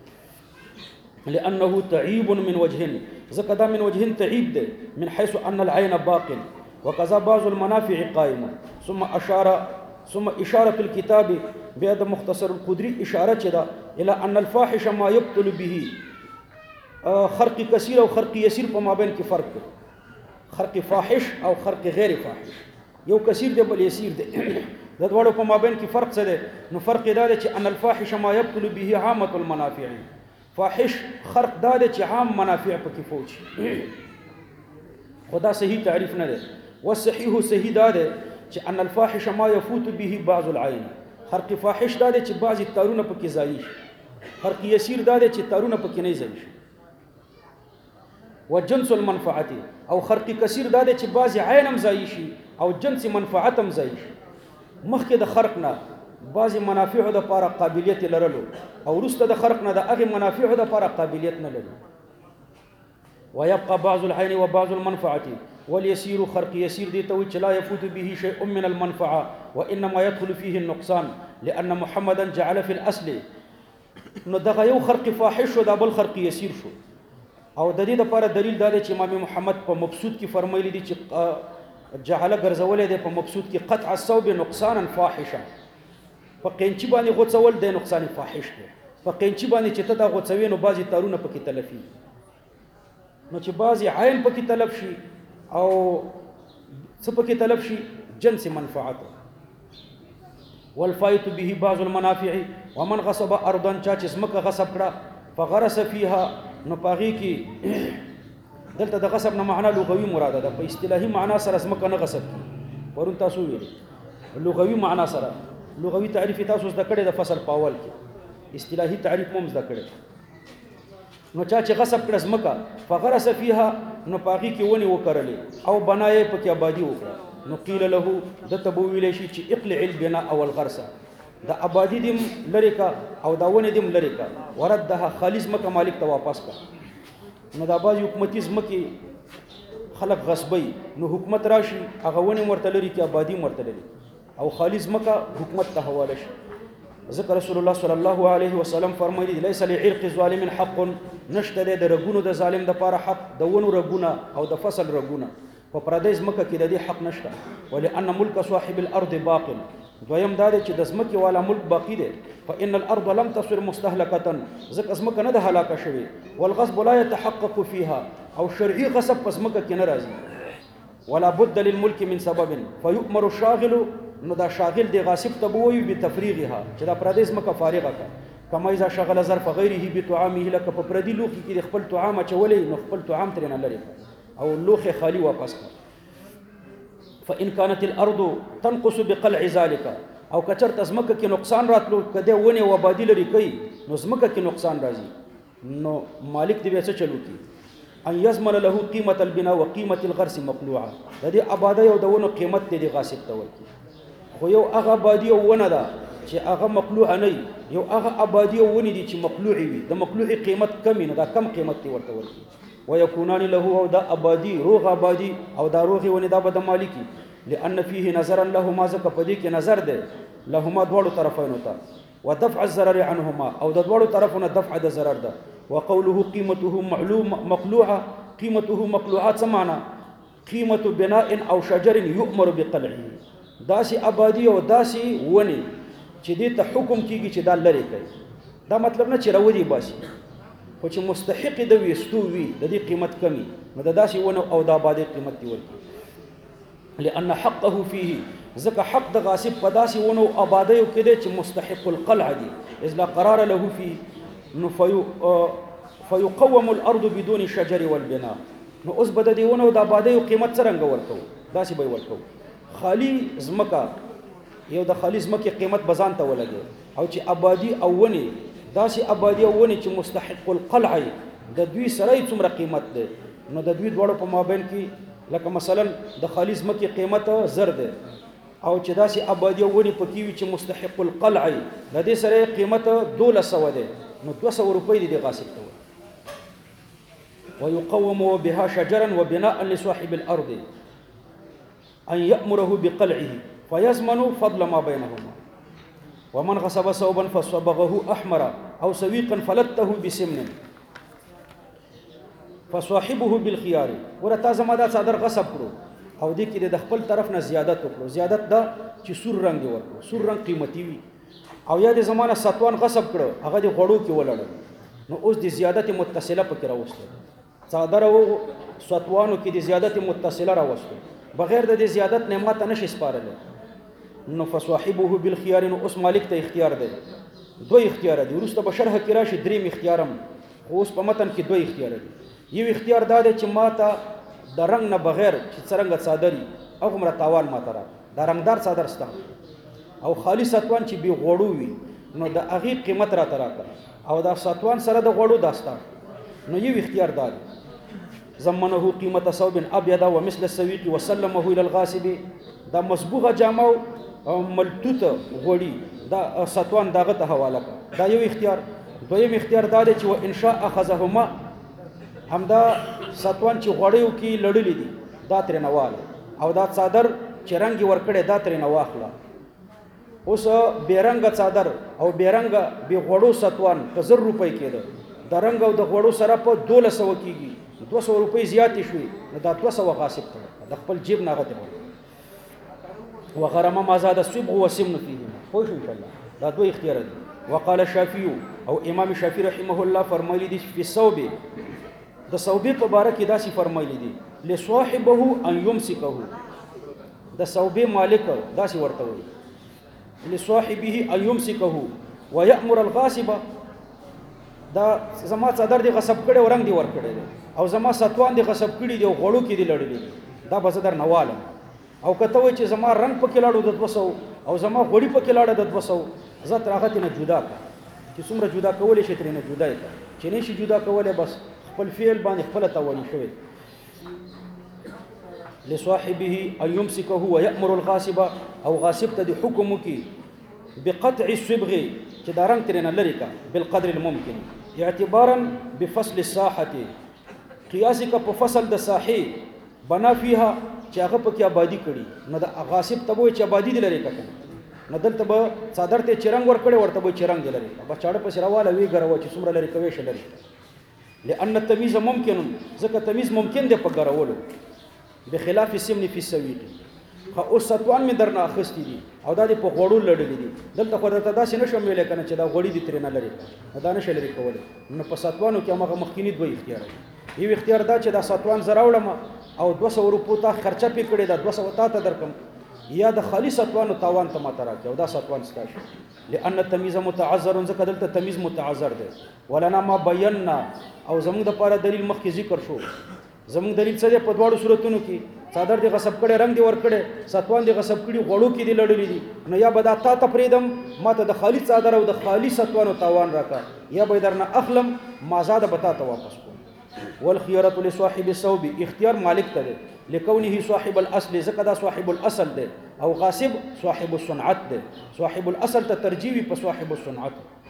لانه تعيب من وجه ځکه دا من وجه تعيب دی من حيث ان العين باق وكذا بعض المنافع قائمه ثم اشاره الكتاب بهذا مختصر القدري اشاره چدا الى ان الفاحش ما يبطل به خرق کثیر او خرق یسیر په مابین کې فرق دی خرق فاحش او خرق غیر فاحش یو کثیر دی بل یسیر دی د دوړو په مابین کې فرق څه دی نو فرق دا دی چې ان الفاحش ما يبطل به عامه المنافع فاحش خرق دا دی چې عام منافع پکې فوت شي خدا صحیح تعریف نه دی والصحیح صحیح دا دی چې ان الفاحش ما يفوت به بعض العين خرق فاحش دا دی چې بعضی تارونه پکې ځای شي خرق یسیر دا دی چې تارونه پکې نه ځای شي وجنس المنفعه او خرق کثیر دا دی چې بعضی عین هم ځای شي او جنس منفعت هم ځای شي مخکې د خرق نه بعضی منافع د لپاره قابلیت لرلو او وروسته د خرق نه د هغه منافع د لپاره قابلیت نه لري ويبقى بعض العين وبعض المنفعه واليسير خرق يسير دي تو لا يفوت به شيء من المنفعه وانما يدخل فيه النقصان لان محمدا جعل في الاصل نو دغه یو خرق فاحش او د بل خرق يسير شو او د دې لپاره دلیل دا دی چې امام محمد په مبسوط کې فرمایلی دي چې جعل غرزولې ده په مبسوط کې قطع الصوب نقصانا فاحشا په قینچی باندې غوڅول د نقصان فاحش دی په قینچی باندې چې ته دا غوڅوي نو بعضی تارونه پکې تلفي نو چې بعضی عین پکې تلف شي او څه پکې تلف شي جنس منفعت والفائت به بعض المنافع ومن غصب ارضا چا چې سمکه غصب کړه فغرس فيها نو پاغي کې دلته د غصب نه معنا لغوي مراده ده په اصطلاحي معنا سره سمکه نه غصب کی ورون تاسو ویل لغوي معنا سره لغوي تعریف تاسو د کړه د فصل پاول کې اصطلاحي تعریف مو زده کړه نو چا چې غصب کړه سمکه فغرس فيها نو پاغي کې ونی وکړلې او بنای پکې آبادی وکړه نو قیل له د تبویل شي چې اقلع البناء او الغرس د آبادی دیم لری کا او دا ونی دیم لری کا وردها خالص مکه مالک ته واپس کا نو دا باز حکومتي ځمکې خلق غصبي نو حکومت راشي هغه ونی مرته لري کې آبادی مرته لري او خالص مکه حکومت ته حواله شي ذکر رسول الله صلی الله علیه وسلم فرمایلی ليس لعرق ظالم حق نشته د رګونو د ظالم د پاره حق د ونو رګونه او د فصل رګونه په پردیس مکه کې د دې حق نشته ولئن ملک صاحب الارض باطل دویم دا چې د ځمکې والا ملک باقی دی فان الارض لم تصر مستهلكه ځکه ځمکه نه د هلاکه شوی والغصب لا يتحقق فيها او شرعي غصب پس مکه کې نه راځي ولا بد للملك من سبب فيؤمر الشاغل نو دا شاغل دی غاصب ته بووي بتفریغها چې دا پردیس مکه فارغه کا کما اذا شغل ظرف غیره بطعامه لك په پردي لوخي کې خپل طعام چولې نو خپل طعام ترې نه لري او لوخه خالی واپس کا فان كانت الارض تنقص بقلع ذلك او کچر تزمکه کې نقصان راتلو کده ونه و آبادی لري کوي نو زمکه کې نقصان راځي نو مالک دی څه چلو کی ان يزمن له قيمه البناء وقيمه الغرس مقلوعه د دې آبادی او دونو قیمت دی غاصب ته ورکی خو یو هغه آبادی او ونه ده چې هغه مقلوعه نه یو هغه آبادی او ونی دي چې مقلوعي وي د مقلوعي قیمت کم نه دا کم قیمت دی ورته ورکی ويكونان له او دا آبادی روغ آبادی او دا روغي ونی دا به د مالکی لأن فيه نظرا لهما ځکه په دې کې نظر دی لهما دواړو طرفینو ته ودفع الضرر عنهما او د دواړو طرفونو دفع د ضرر ده وقوله قيمته مقلوعه قيمته مقلوعات سمانا قيمه بناء او شجر يؤمر بقلعه داسي آبادی او داسي ونی چې دې ته حکم کیږي چې دا لری کوي دا مطلب نه چې راودي باسي خو چې مستحق د ویستو وي د دې قیمت کمی نو د داسي ونه او د آبادی قیمت دی ورکی لأن حقه فيه ځکه حق د غاصب په داسې ونو آبادیو کې دی چې مستحق القلع دی اذ لا قرار له فيه نو فيقوم الارض بدون شجر والبناء نو اوس به د دې ونو د آبادیو قیمت څرنګه ورکو داسې به ورکو خالی ځمکه یو د خالی ځمکې قیمت بزان ته ولګي او چې آبادی او ونی داسې آبادی او ونی چې مستحق القلع د دوی سره څومره قیمت دی نو د دوی دواړو په مابین کې لکه مثلا د خالی ځمکې قیمت زر دی او چې داسې آبادی او ونی پکې وي چې مستحق القلع د دې سره قیمت 1200 دی نو 200 روپۍ دي د غاصب ته ويقوم بها شجرا وبناء لصاحب الارض ان يأمره بقلعه فيزمن فضل ما بينهما ومن غصب ثوبا فصبغه احمر او سويقا فلته بسمن فصاحبه بالخيار ورته زما دا صدر غصب کړو او دې کې د خپل طرف نه زیادت وکړو زیادت دا چې سور رنگ دی ورکړو سور رنگ قیمتي وي او یا د زمانه ساتوان غصب کړو هغه د غړو کې ولړل نو اوس د زیادت متصله پکې راوستل صادر او ساتوانو کې د زیادت متصله راوستل بغیر د زیادت نعمت نشي سپارل نو فصاحبه بالخيار نو اوس مالک ته اختیار دی دوی اختیار دي ورسته بشرح کې راشي دریم اختیارم اوس په متن کې دوی اختیار دي یو اختیار دا دی چې ماته د رنگ نه بغیر چې څرنګه صادري او کومه تاوان ماته را د رنگدار صادر ستا او خالص ساتوان چې بي غوړو وي نو د اغي قیمت را تراکه او دا ساتوان سره د غوړو داستا نو یو اختیار دا زمنه قیمت ثوب ابيض ومثل السويق وسلمه الى الغاصب دا مسبوغه جامو او ملتوت غوړي دا ساتوان داغه ته حواله دا یو اختیار دویم اختیار دا دی چې و انشاء اخذهما همدا ساتوان چې غوړیو کې لړلې دي دا تر نواله او دا صادر چې رنگ ورکړي دا تر نواخله اوس بیرنګ صادر او بیرنګ به غوړو ساتوان 1000 روپۍ کېده د رنگ او د غوړو سره په 1200 کېږي 200 روپۍ زیاتې شوې دا 200 غاصب کړه د خپل جیب نه غته وغرم ما زاد الصبغ وسمن فيهما خوش ان شاء الله دا دوه اختیار دي وقال الشافعي او امام شافعي رحمه الله فرمایلی دي په صوب د صوبې په باره کې داسې فرمایلی دي لصاحبه ان يمسكه د صوبې مالک داسې ورته وي لصاحبه ان يمسكه ويأمر الغاصب دا زما صدر دی غصب کړي او رنگ دی ور کړي او زما ساتوان دی غصب کړي دی غړو کې دی لړلې دا بزدر نواله او کته وای چې زما رنگ پکې لاړو د 200 او زما غوړي پکې لاړه د 200 زت راغته نه جدا چې څومره جدا کولې شي ترې نه جدا چې نه شي جدا کولې بس خپل فعل باندې خپل تواني شوی لصاحبه ان يمسكه ويأمر الغاصب او غاصب ته د حکم کی بقطع الصبغ چې دا رنگ ترې نه لري کا بالقدر الممكن اعتبارا بفصل الساحه قياس کا په فصل د ساحه بنا فيها چې هغه پکې آبادی کړي نو د غاصب تبو چې آبادی دي لري کړه نو دلته به صادر ته چرنګ ور کړي ورته به چرنګ دي لري به چاړه په سراواله وی غرو چې څومره لري کوي شلري لأن التمييز ممكن ځکه تمیز ممکن دی په غرولو بخلاف السمن في السويق خو ساتوان می درنه اخستې دي او دا په غوړو لړلې دي دلته خو درته داسې نشم ویل کنه چې دا غوړي دي ترې نه لري دا نشه لري کوله نو په ساتوانو کې هغه مخکینی دوه اختیار یو اختیار دا چې دا ساتوان زراوړم او 200 روپو ته خرچه پې کړې دا 200 تا ته درکم یا د خالص ساتوانو تاوان ته ماته راکې او دا ساتوان ستاسو لأن التمييز متعذر ځکه دلته تمیز متعذر دی ولنا ما بینا او زموږ د پاره دلیل مخکې ذکر شو زموږ دلیل څه دی په دواړو صورتونو کې صادر دی غصب کړي رنگ دی ور کړي ساتوان دی غصب کړي غړو کې دی لړلې دي نو یا بدا تا ته پریدم ماته د خالص صادر او د خالص ساتوانو تاوان راکا یا به درنه اخلم ما زاد بتا ته واپس کو والخيارة لصاحب الثوب اختیار مالک ته دی لكونه صاحب الاصل زکدا صاحب الاصل دی او غاصب صاحب الصنعت دی صاحب الاصل ته ترجیوی په صاحب الصنعت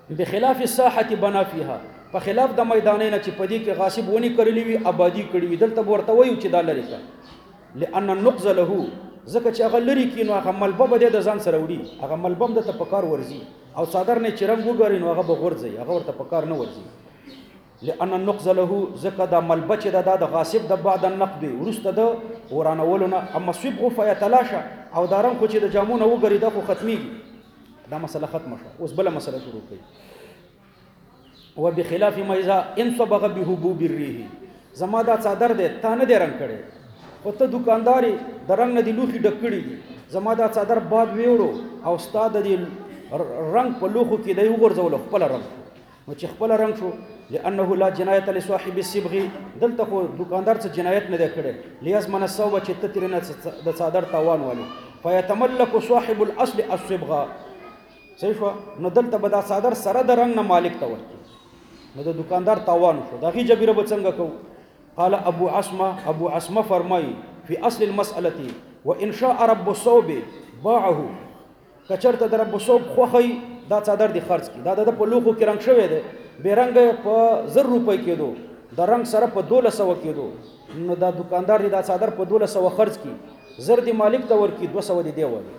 بخلاف الساحه بنا فيها په خلاف د میدانینه چې پدې کې غاصب ونی کړلی وي آبادی کړی وي دلته ورته وایو چې دا لري کا لئن النقز له زکه چې هغه لري کې نو هغه ملبه به د ځان سره وړي هغه ملبم د تپکار ورزي او صادر نه چرنګ وګوري نو هغه بغورځي هغه ورته پکار نه ورزي لئن النقز له زکه د ملبه چې د غاصب د بعد النقد ورسته د ورانولونه اما صبغ فیتلاشى او دارم خو چې د جامونه وګوري دا خو ختميږي دا مسله ختمه شو اوس بل مسله شروع کړي وبخلاف ما اذا انصبغ بحبوب الريح زما دا صادر ده تا نه دی رنگ کړي او ته دکانداري د رنگ نه دی لوخي ډکړي دي زما دا صادر باد ویوړو او استاد دی رنگ په لوخو کې دی وګرځول خپل رنگ نو چې خپل رنگ شو لانه لا جنایت لصاحب الصبغ دلته خو دکاندار څخه جنایت نه دی کړي لیاز من الصوبه چې تترنه د صادر تاوان والي فيتملك صاحب الاصل الصبغ صحیح شو نو دلته به دا صادر سره د رنگ نه مالک ته ورکی نو د دکاندار تاوان شو دا غي جبیره به څنګه کو قال ابو عصمه فرمای فی اصل المساله وان شاء رب الصوب باعه کچرته د رب الصوب خوخی دا صادر دی خرج کی دا د په لوخو کې رنگ شوی دی به رنگ په 1000 روپۍ کېدو د رنگ سره په 1200 کېدو نو دا دکاندار دی دا صادر په 1200 خرج کی زر دی مالک ته ورکی 200 دی دیوالي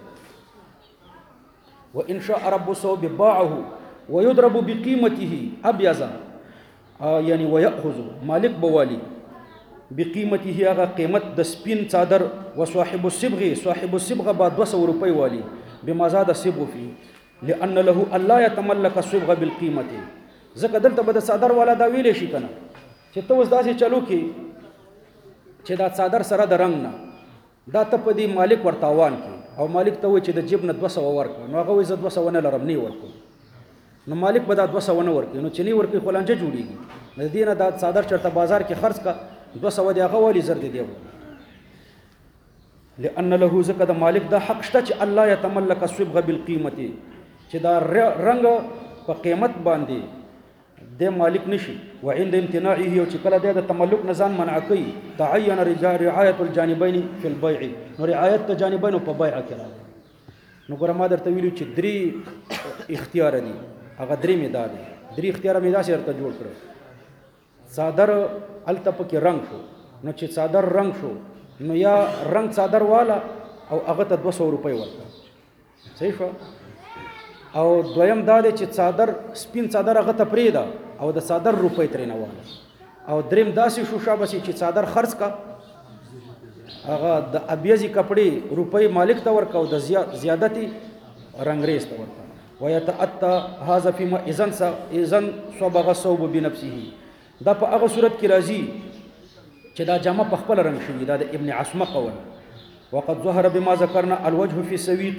وان شاء رب الصوب باعه ويضرب بقيمته ابيضا يعني ويأخذ مالك بوالي بقيمته هغه قیمت د سپین صادر وصاحب الصبغ صاحب الصبغ با 200 روپۍ والی بما زاد الصبغ فيه لان له الا يتملك الصبغ بالقيمه زکه دلته به د صادر والا دا ویلې شي کنه چې ته اوس داسې چلو کې چې دا صادر سره د رنگ نه دا ته په دې مالک ورتاوان کې او مالک ته وایي چې د جیب نه 200 ورکړه نو هغه وایي زه 200 نه لرم نه ورکوم نو مالک به دا 200 نه ورکړي نو چې نه ورکړي خلانجه جوړیږي د دې نه دا صادر چرته بازار کې خرڅ کا 200 دی هغه والی زر دی لأن له زکه د مالک دا حق شته چې الله يتملك الصبغ بالقيمه چې دا رنگ په قیمت باندې د مالک نشي وعند امتناعه او چې کله د تملک نزان منع کوي تعين رعايه الجانبين في البيع نو رعایت د جانبین په بيع کې راځي نو ګوره ما درته ویلو چې درې اختیار دي هغه درې میدان دي درې اختیار میدان سره جوړ کړو صادر التپ کې رنگ شو نو چې صادر رنگ شو نو یا رنگ صادر والا او هغه ته 200 روپۍ ورکړه صحیح شو او دویم دا دی چې صادر سپین صادر هغه ته پریدا او د صادر روپۍ ترې نه واله او دریم داسې شو شابه چې صادر خرڅ کا هغه د ابيزي کپڑے روپۍ مالک ته ورکا او د زیادتی رنگریز ته ورکا ويتأتى هذا فيما اذن صبغ الصوب بنفسه دا په هغه صورت کې راځي چې دا جامه په خپل رنگ شوی دا د ابن عصمه قول وقد ظهر بما ذكرنا الوجه في السويق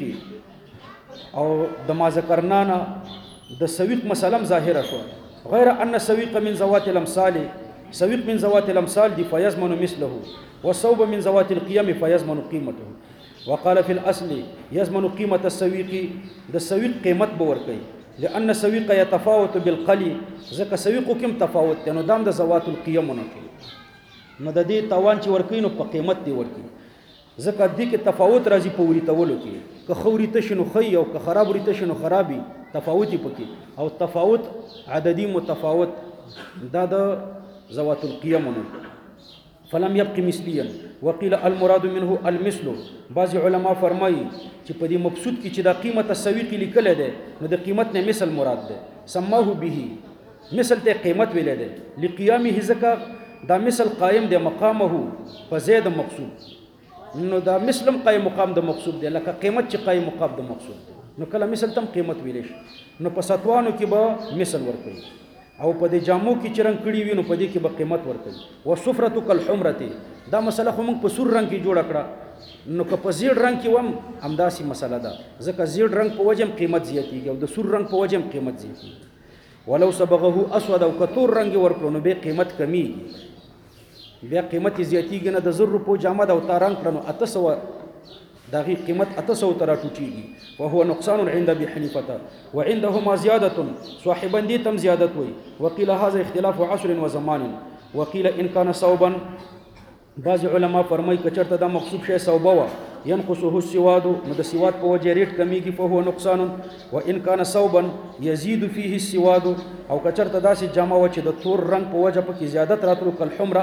او د ما ذکرنا د سويق مسلم ظاهره شو غیر ان السويق من ذوات الامثال سويق من ذوات الامثال دي فيضمن مثله والصوب من ذوات القيم فيضمن قيمته وقال في الاصل يضمن قيمه السويق د سويق قیمت باور کوي لان السويق يتفاوت بالقلي ځکه سويق کوم تفاوت دی نو دام د ذوات القيم نه کوي نو د دې توان چې ورکینو په قیمت دی ورکی ځکه دې کې تفاوت راځي په وری تولو کې که خوري تشنو خي او که خراب وری تشنو خرابي تفاوتي پکې او تفاوت عددي متفاوت دا د ذوات القيم نه فلم يبق مثليا وقيل المراد منه المثل بعض علما فرمایي چې په دې مبسوط کې چې د قیمت السويق لیکل دی نو د قیمت نه مثل مراد دی سماه به مثل ته قیمت ویل دی لقيامه ذکر دا مثل قائم دی مقامه فزيد مقصود نو دا مثلم قائم مقام د مقصود دی لکه قیمت چې قائم مقام د مقصود دی نو کله مثل تم قیمت ویل شي نو په ستوانو کې به مثل ورکړي او په دې جامو کې چرنګ کړي وي نو په دې کې به قیمت ورکړي وصفرته کالحمرته دا مسله خو موږ په سور رنگ کې جوړ کړه نو که په زیړ رنگ کې وم همداسې مسله ده ځکه زیړ رنگ په وجه قیمت زیاتیږي او د سور رنگ په وجه قیمت زیاتیږي ولو سبغه اسود او کتور رنگ ورکړو نو به قیمت کمیږي بیا قیمت زیاتیږي نه د 1000 روپو جامه دا او تارنګ کړنو 800 داغي قیمت 800 تر ټوټیږي وهو نقصان عند ابي حنيفه وعندهما زياده صاحبا دي تم زیادت وي وقيل هذا اختلاف عصر وزمان وقيل ان كان صوبا بعض علما فرمای کچرته دا مقصود شی صوبه وا ينقصه السواد نو د سواد په وجه ریټ کمیږي فهو نقصان وان كان صوبا يزيد فيه السواد او کچرته داسې جامه و چې د تور رنگ په وجه پکې زیادت راتلو کل حمره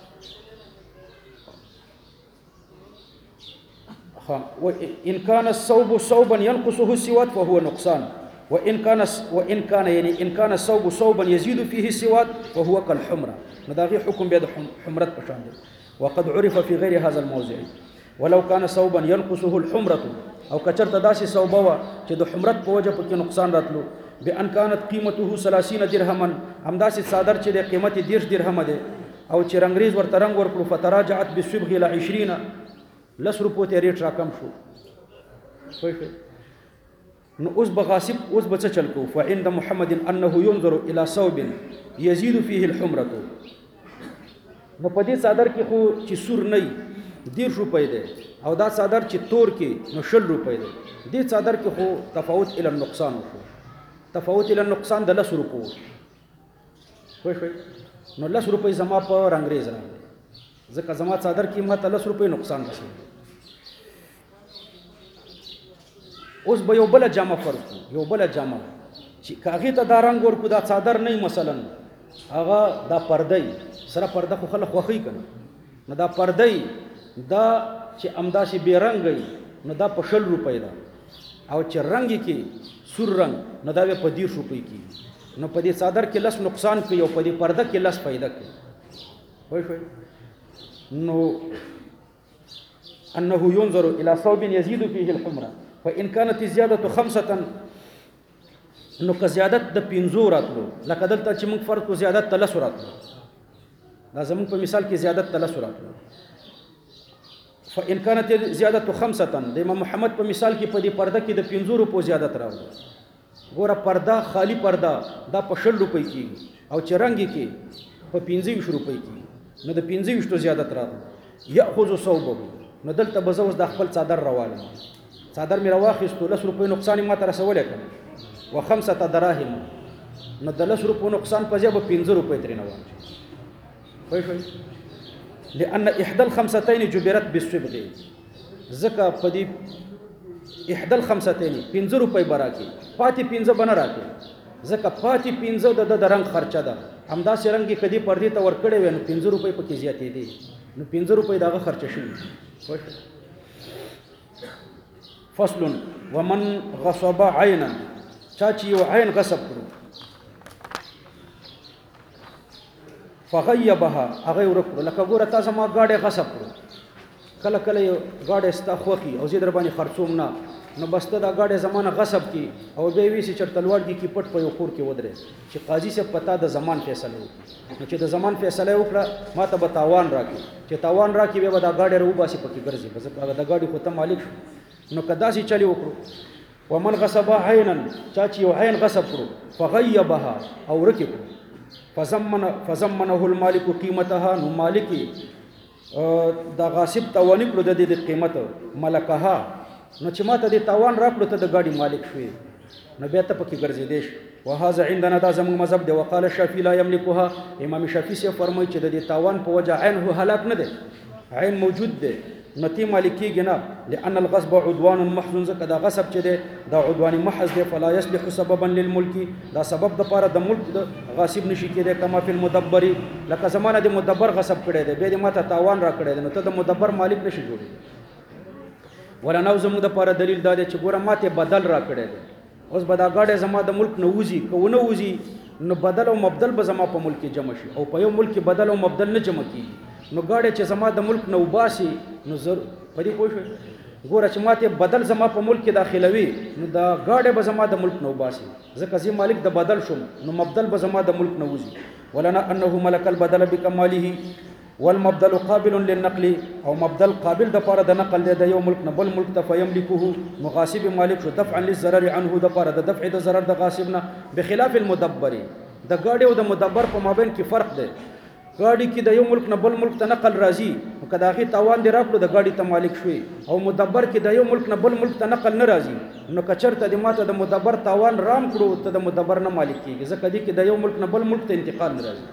وان كان الصوب صوبا ينقصه السواد فهو نقصان وان كان يعني ان كان الصوب صوبا يزيد فيه السواد فهو كالحمره نداغي حكم بيد حمرة بشان وقد عرف في غير هذا الموضع ولو كان صوبا ينقصه الحمرة او كچرت داسي صوبوا چې د حمرت په وجه پکې نقصان راتلو بان كانت قيمته 30 درهما هم داسي صادر چې د قیمت 10 درهم ده او چې رنگریز ورته رنگ ورکړو فتراجعت بالصبغ الى 20 لس روپو ته ریټ راکم شو نو اوس بغاصب اوس بچ چل کو فعند محمد انه ينظر الى صوب يزيد فيه الحمرة نو په دې صادر کې خو چې سور نه 10 روپۍ ده او دا صادر چې تور کې نو 10 روپۍ ده دې صادر کې خو تفاوت الى النقصان شو تفاوت الى النقصان د 10 روپو نو 10 روپۍ زما په رنگریز راغله ځکه زما صادر کې ماته 10 روپۍ نقصان رسېږي اوس به یو بل جامه فرض یو بل جامه چې کاغه ته دا رنگ ورکو دا صادر نه مثلا هغه دا پردی سره پرده خو خلک خوخی کنه نو دا پردی دا چې امداسي به رنگي نو دا په 10 روپۍ ده او چې رنگ کې سور رنگ نو دا په 10 روپۍ کې نو په دې صادر کې لس نقصان کوي او په دې پرده کې لس فائدہ کوي وای نو انه ينظر الى صوب يزيد فيه الحمره فان كانت الزياده 5 نو که زیادت د 15 راتلو لکه دلته چې موږ فرق کو زیادت 3 راتلو دا زموږ په مثال کې زیادت 3 راتلو فان كانت زیادت 5 د امام محمد په مثال کې په دې پرده کې د 15 روپو زیادت راغله ګوره پرده خالی پرده دا په 10 روپۍ کې او چې رنگ کې په 25 روپۍ کې نو د 25 زیادت راغله یاخذ صوبه نو دلته بزوس د خپل صادر روانه صادر مې راواخستو 10 روپۍ نقصان ما تر رسولې کړ و5 دراهم نو د 10 روپو نقصان په ځای به 15 روپۍ ترې نه وای لأن إحدى الخمستين جبرت بالصبغ زکه په دې إحدى الخمستين 15 روپۍ براکي پاتې 15 بنه راکي زکه پاتې 15 د رنگ خرچه ده همدا سرنګي کدي پردي ته ورکړې ویني 15 روپۍ پکې زیاتې دي نو 15 روپۍ داغه خرچه شي فصل ومن غصب عينا چا چې یو عین غصب کړو فغیبها هغه ورکړو لکه ګوره تاسو ما گاډي غصب کړو کله کله یو گاډي ستا خوخي او زه در باندې خرڅوم نه نو بس ته دا گاډي زمانه غصب کی او به وی سي چرتلوړ کی پټ په یو کور کې ودرې چې قاضي سے پتا د زمان فیصله وکړي نو چې د زمان فیصله وکړه ما ته به تاوان راکړي چې تاوان راکړي به دا گاډي رو باسي پکې ګرځي بس هغه د گاډي خو ته مالک شو نو کدا سي چلی وکړو ومن غصب عینا چا چې یو عین غصب کړو فغیبها او رکړو فزمنه المالك قیمتها نو مالکی دا غاصب توانی کړو د دې قیمت ملکها نو چې ماته دې تاوان راکړو ته د گاډي مالک شوی نو بیا ته پکې ګرځې دیش وهذا عندنا دا زموږ مذهب دی وقال الشافعي لا يملكها امام شافعي سے فرمایي چې د دې تاوان په وجه عین هو هلاک نه دی عین موجود دی نتی مالکی گنا لأن الغصب عدوان محض زکه دا غصب چې دی دا عدوان محض دی فلا يصلح سببا للملك دا سبب د پاره د ملک د غاصب نشي کېده کما فی المدبر لکه زمانه د مدبر غصب کړي دی به د ماته تاوان را کړي نو ته د مدبر مالک نشي جوړي ولا نو زموږ د پاره دلیل دا دی چې ګوره ماته بدل را کړي دی اوس به دا گاډي زما د ملک نه وځي کو نه وځي نو بدل او مبدل به زما په ملک جمع شي او په یو ملک بدل او مبدل نه جمع کیږي نو گاډي چې زما د ملک نه وباسي نو زر پدې پوه شو ګوره چې ماته بدل زما په ملک کې داخلوي نو دا گاډي به زما د ملک نه وباسي ځکه چې مالک د بدل شوم نو مبدل به زما د ملک نه وځي ولنا انه ملک البدل بكماله والمبدل قابل للنقل او مبدل قابل د پاره د نقل د یو ملک نه بل ملک ته فیملکه مغاصب مالک شو دفعا للضرر عنه د پاره د دفع د ضرر د غاصب نه بخلاف المدبر د گاډي او د مدبر په مابین کې فرق دی گاډي کې د یو ملک نه بل ملک ته نقل راځي او کداغي تاوان دی راکړو د گاډي ته مالک شوی او مدبر کې د یو ملک نه بل ملک ته نقل نه راځي نو کچرته د ماته د مدبر تاوان رام کړو ته د مدبر نه مالک کیږي ځکه دې کې د یو ملک نه بل ملک ته انتقال نه راځي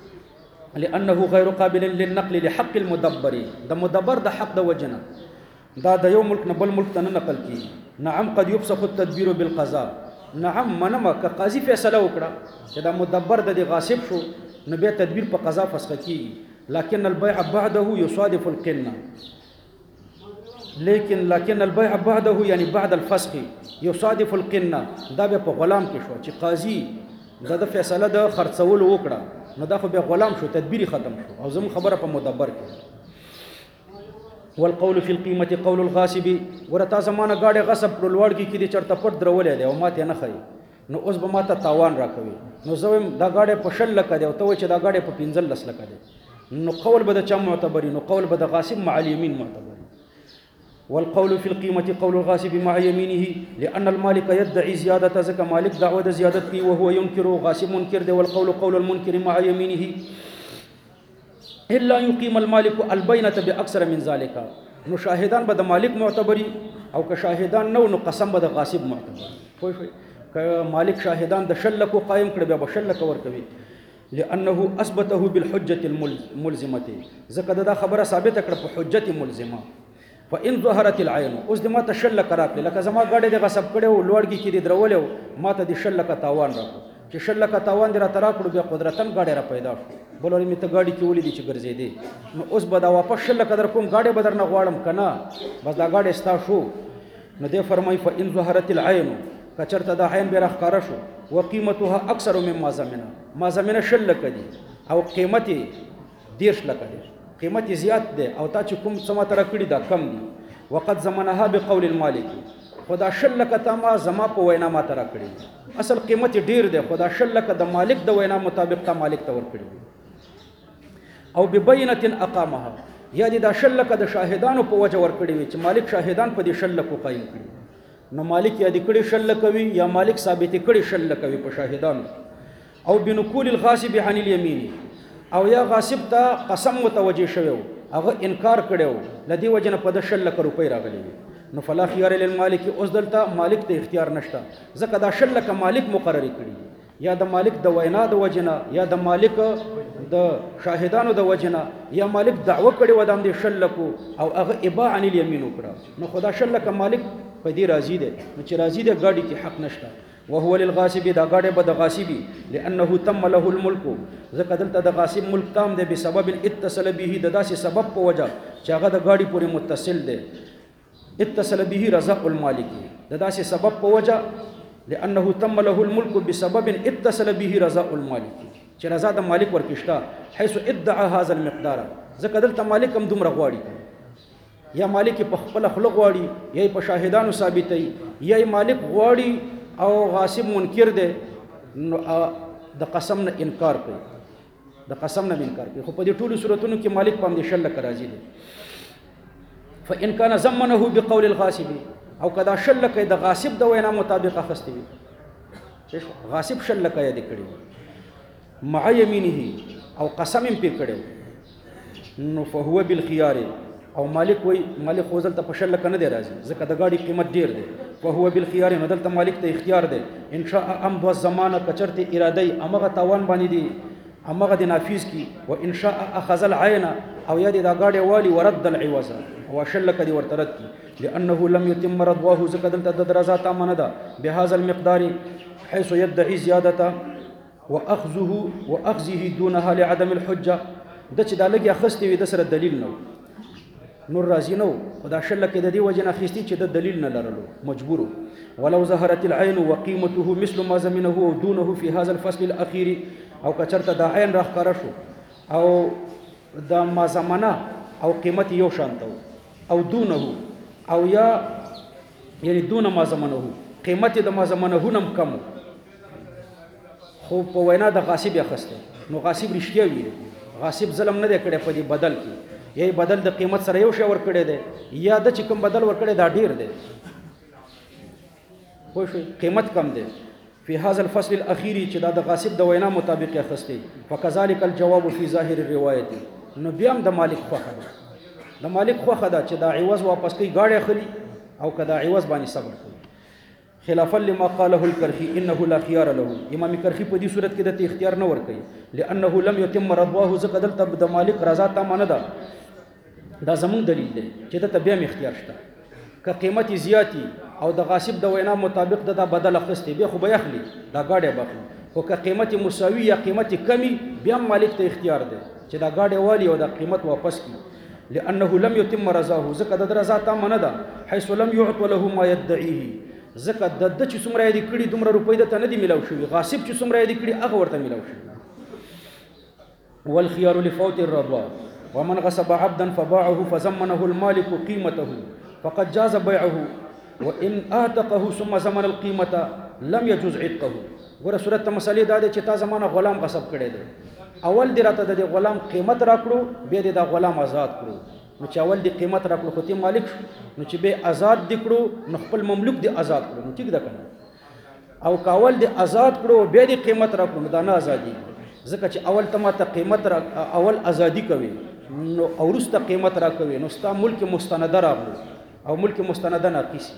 لانه غیر قابل للنقل لحق المدبر د مدبر د حق د وجنه دا د یو ملک نه بل ملک ته نه نقل کیږي. نعم قد يفسخ التدبير بالقضاء. نعم منما که قاضي فیصله وکړه چې دا مدبر د غاصب شو نو بیا تدبیر په قضا فسخ کیږي. لكن البيع بعده يصادف القنه. لكن البيع بعده يعني بعد الفسخ يصادف القنه. دا به په غلام کې شو چې قاضي دا فیصله د خرڅول وکړه نو دا خو به غلام شو تدبیر ختم شو او زم خبره په مدبر کې. والقول في القيمه قول الغاصب. ورته زمانه گاډي غصب کړل وړ کې دي چرته پټ درولې دی او ماته نه خي نو اوس به ماته تاوان راکوي نو زویم دا گاډي په شل لکه دی او ته چې دا گاډي په 15 لکه دی نو قول به د چا معتبري نو قول به د غاصب مع اليمين معتبر. والقول في القيمة قول الغاصب مع يمينه لأن المالك يدعي زيادة زكا مالك دعوة زيادتك وهو ينكر غاصب منكر ده. والقول قول المنكر مع يمينه إلا يقيم المالك البينة بأكثر من ذلك. نو شاهدان بد مالك معتبري أو كشاهدان نو قسم بد غاصب معتبر. کوئی مالك شاهدان د شلک قائم کړ بیا بشلک ور کوي لأنه أثبته بالحجة الملزمة. زکه دا خبره ثابت کړ په حجت ملزمه. فإن ظهرت العين اوس د ما ته شلک راکړه لکه زما گاډي د غصب کړو لوړګي کې د درولو ما ته د شلک تاوان راکړه چې شلک تاوان در ترا کړو بیا قدرتن گاډي را پیدا شو بلوري می ته گاډي کې ولې دي چې ګرځې دي نو اوس به دا واپس شلک در کوم گاډي بدر نه غواړم کنه بس دا گاډي ستا شو نو دې فرمای فإن ظهرت العين کچرته دا عین به راخاره شو وقيمتها اكثر مما زمنه ما زمنه شلک دي او قیمت 10 لک دي قیمت زیات ده او تا چې کوم سما تر کړی دا کم دي. وقد زمنها بقول المالك خدا شلک تا ما زما په وینا ما تر کړی اصل قیمت ډیر ده خدا شلک د مالک د وینا مطابق تا مالک تور کړی او ببینه اقامها یا دي دا شلک د شاهدانو په وجه ور کړی چې مالک شاهدان په دې شلک قائم کړی نو مالک یا دې کړي شلک وي یا مالک ثابت کړي شلک وي په شاهدانو. او بنقول الغاصب عن اليمين او یا غاصب ته قسم متوجه شوی هغه انکار کړو لدی وجنه په د شلک روپۍ راغلی نو فلا خيار للمالک اوس دلته مالک ته اختیار نشته ځکه دا شلک مالک مقرری کړی یا د مالک د وینا د وجنه یا د مالک د شاهدانو د وجنه یا مالک دعوه کړي و د شلکو او هغه اباع عن اليمين وکړه نو خدا شلک مالک په دې راضی دی نو چې راضی دی گاډي کې حق نشته. وهو للغاصب دا گاډي بد غاصبي لانه تم له الملك ځکه دلته د غاصب ملک تام دی بسبب اتصل به د داسې سبب په وجه چې هغه د گاډي پورې متصل دی اتصل به رضا المالک د داسې سبب په وجه لانه تم له الملك بسبب اتصل به رضا المالك چې رضا د مالک ورکشتا حيث ادعى هذا المقدار ځکه دلته مالک هم دومره غواړي یا مالک په خپل خلق غواړي یا په شاهدانو ثابتي یا مالک غواړي او غاصب منکر دی نو د قسم نه انکار کوي د قسم نه انکار کوي خو په دې ټولو صورتونو کې مالک په دې شلک راځي دی. فإن كان زمنه بقول الغاصب او کدا شلک د غاصب د وینا مطابق اخستوي چې غاصب شلک یې د کړي مع يمينه او قسم یې پیر کړي نو فهو بالخيار او مالک وای مالک خوزل ته پشل کنه دی راځي ځکه د گاډي قیمت ډیر دی فهو بالخيار نو دلته مالک ته اختیار دی ان شاء امضى الزمانه کچرته اراده امغه تاوان باندې دی امغه د نافذ کی و ان شاء اخذ العين او یادی دا گاډي والی ورد العوض او شلک دی ورترد کی لانه لم يتم رضواه ذکر دلته د درزات امانه ده بهذا المقدار حيث يدعي زياده واخذه دونها لعدم الحجه د چې دا لګي اخستې وي د سره دلیل نو نور راضی نو خدا شلک د دې وجه نه اخیستی چې د دلیل نه لرلو مجبور ولو ظهرت العين وقيمته مثل ما زمنه ودونه في هذا الفصل الاخير او کچرته د عین راخاره شو او د ما زمانه او قیمت یو شانته او دونه او یا یعنی دون ما زمنه قیمت د ما زمنه نم کم خو په وینا د غاصب اخسته نو غاصب رښتیا ویل غاصب ظلم نه دی کړی په دې بدل کې یی بدل د قیمت سره یو شی ور کړی دی یا د چې کوم بدل ور کړی دا ډیر دی خو قیمت کم دی فی هذا الفصل الاخير چې دا د غاصب د وینا مطابق اخسته فكذلك الجواب في ظاهر الروايه نو بیا هم د مالک خوخه ده د مالک خوخه ده چې دا عوض واپس کوي گاډي خلی او کدا عوض باندې صبر کوي خلافا لما قاله الكرخي انه لا خيار له امام کرخی په دې صورت کې د اختیار نه ور کوي لانه لم يتم رضواه زقدل تب د مالک رضا ته منه ده دا زمونږ دلیل دی چې دته بیا هم اختیار شته که قیمت یې زیاتي او د غاصب د وینا مطابق د دا بدل اخیستې بیا خو به یې اخلي دا ګاډی به اخلي خو که قیمت مساوي یا قیمت کمی بیا هم مالک ته اختیار دی چې دا ګاډی والي او دا قیمت واپس کړي لانه لم يتم رضاه ځکه د رضا تامه نه ده حيث لم يعط له ما يدعيه ځکه د چې څومره یې کړي دومره روپۍ دته نه دي میلاو شوي غاصب چې څومره یې کړي هغه ورته میلاو شوي والخيار لفوت الرضا ومن غصب عبدا فباعه فزمنه المالك قيمته فقد جاز بيعه وان اعتقه ثم زمن القيمه لم يجوز عتقه ګوره صورت ته مسلې دا دی چې تا زمانه غلام غصب کړی دی اول دی راته د غلام قیمت راکړو بیا د غلام آزاد کړو نو چې اول دی قیمت راکړو خو تی مالک شو نو چې به آزاد دی کړو نو خپل مملوک دی آزاد کړو نو ټیک ده کنه او کاول دی آزاد کړو بیا دی قیمت راکړو دا نه ازادي ځکه چې اول ته ماته قیمت را اول ازادي کوي نو اورسته قیمت را کوي نو ستا ملک مستنده راغلو او ملک مستنده ناقصي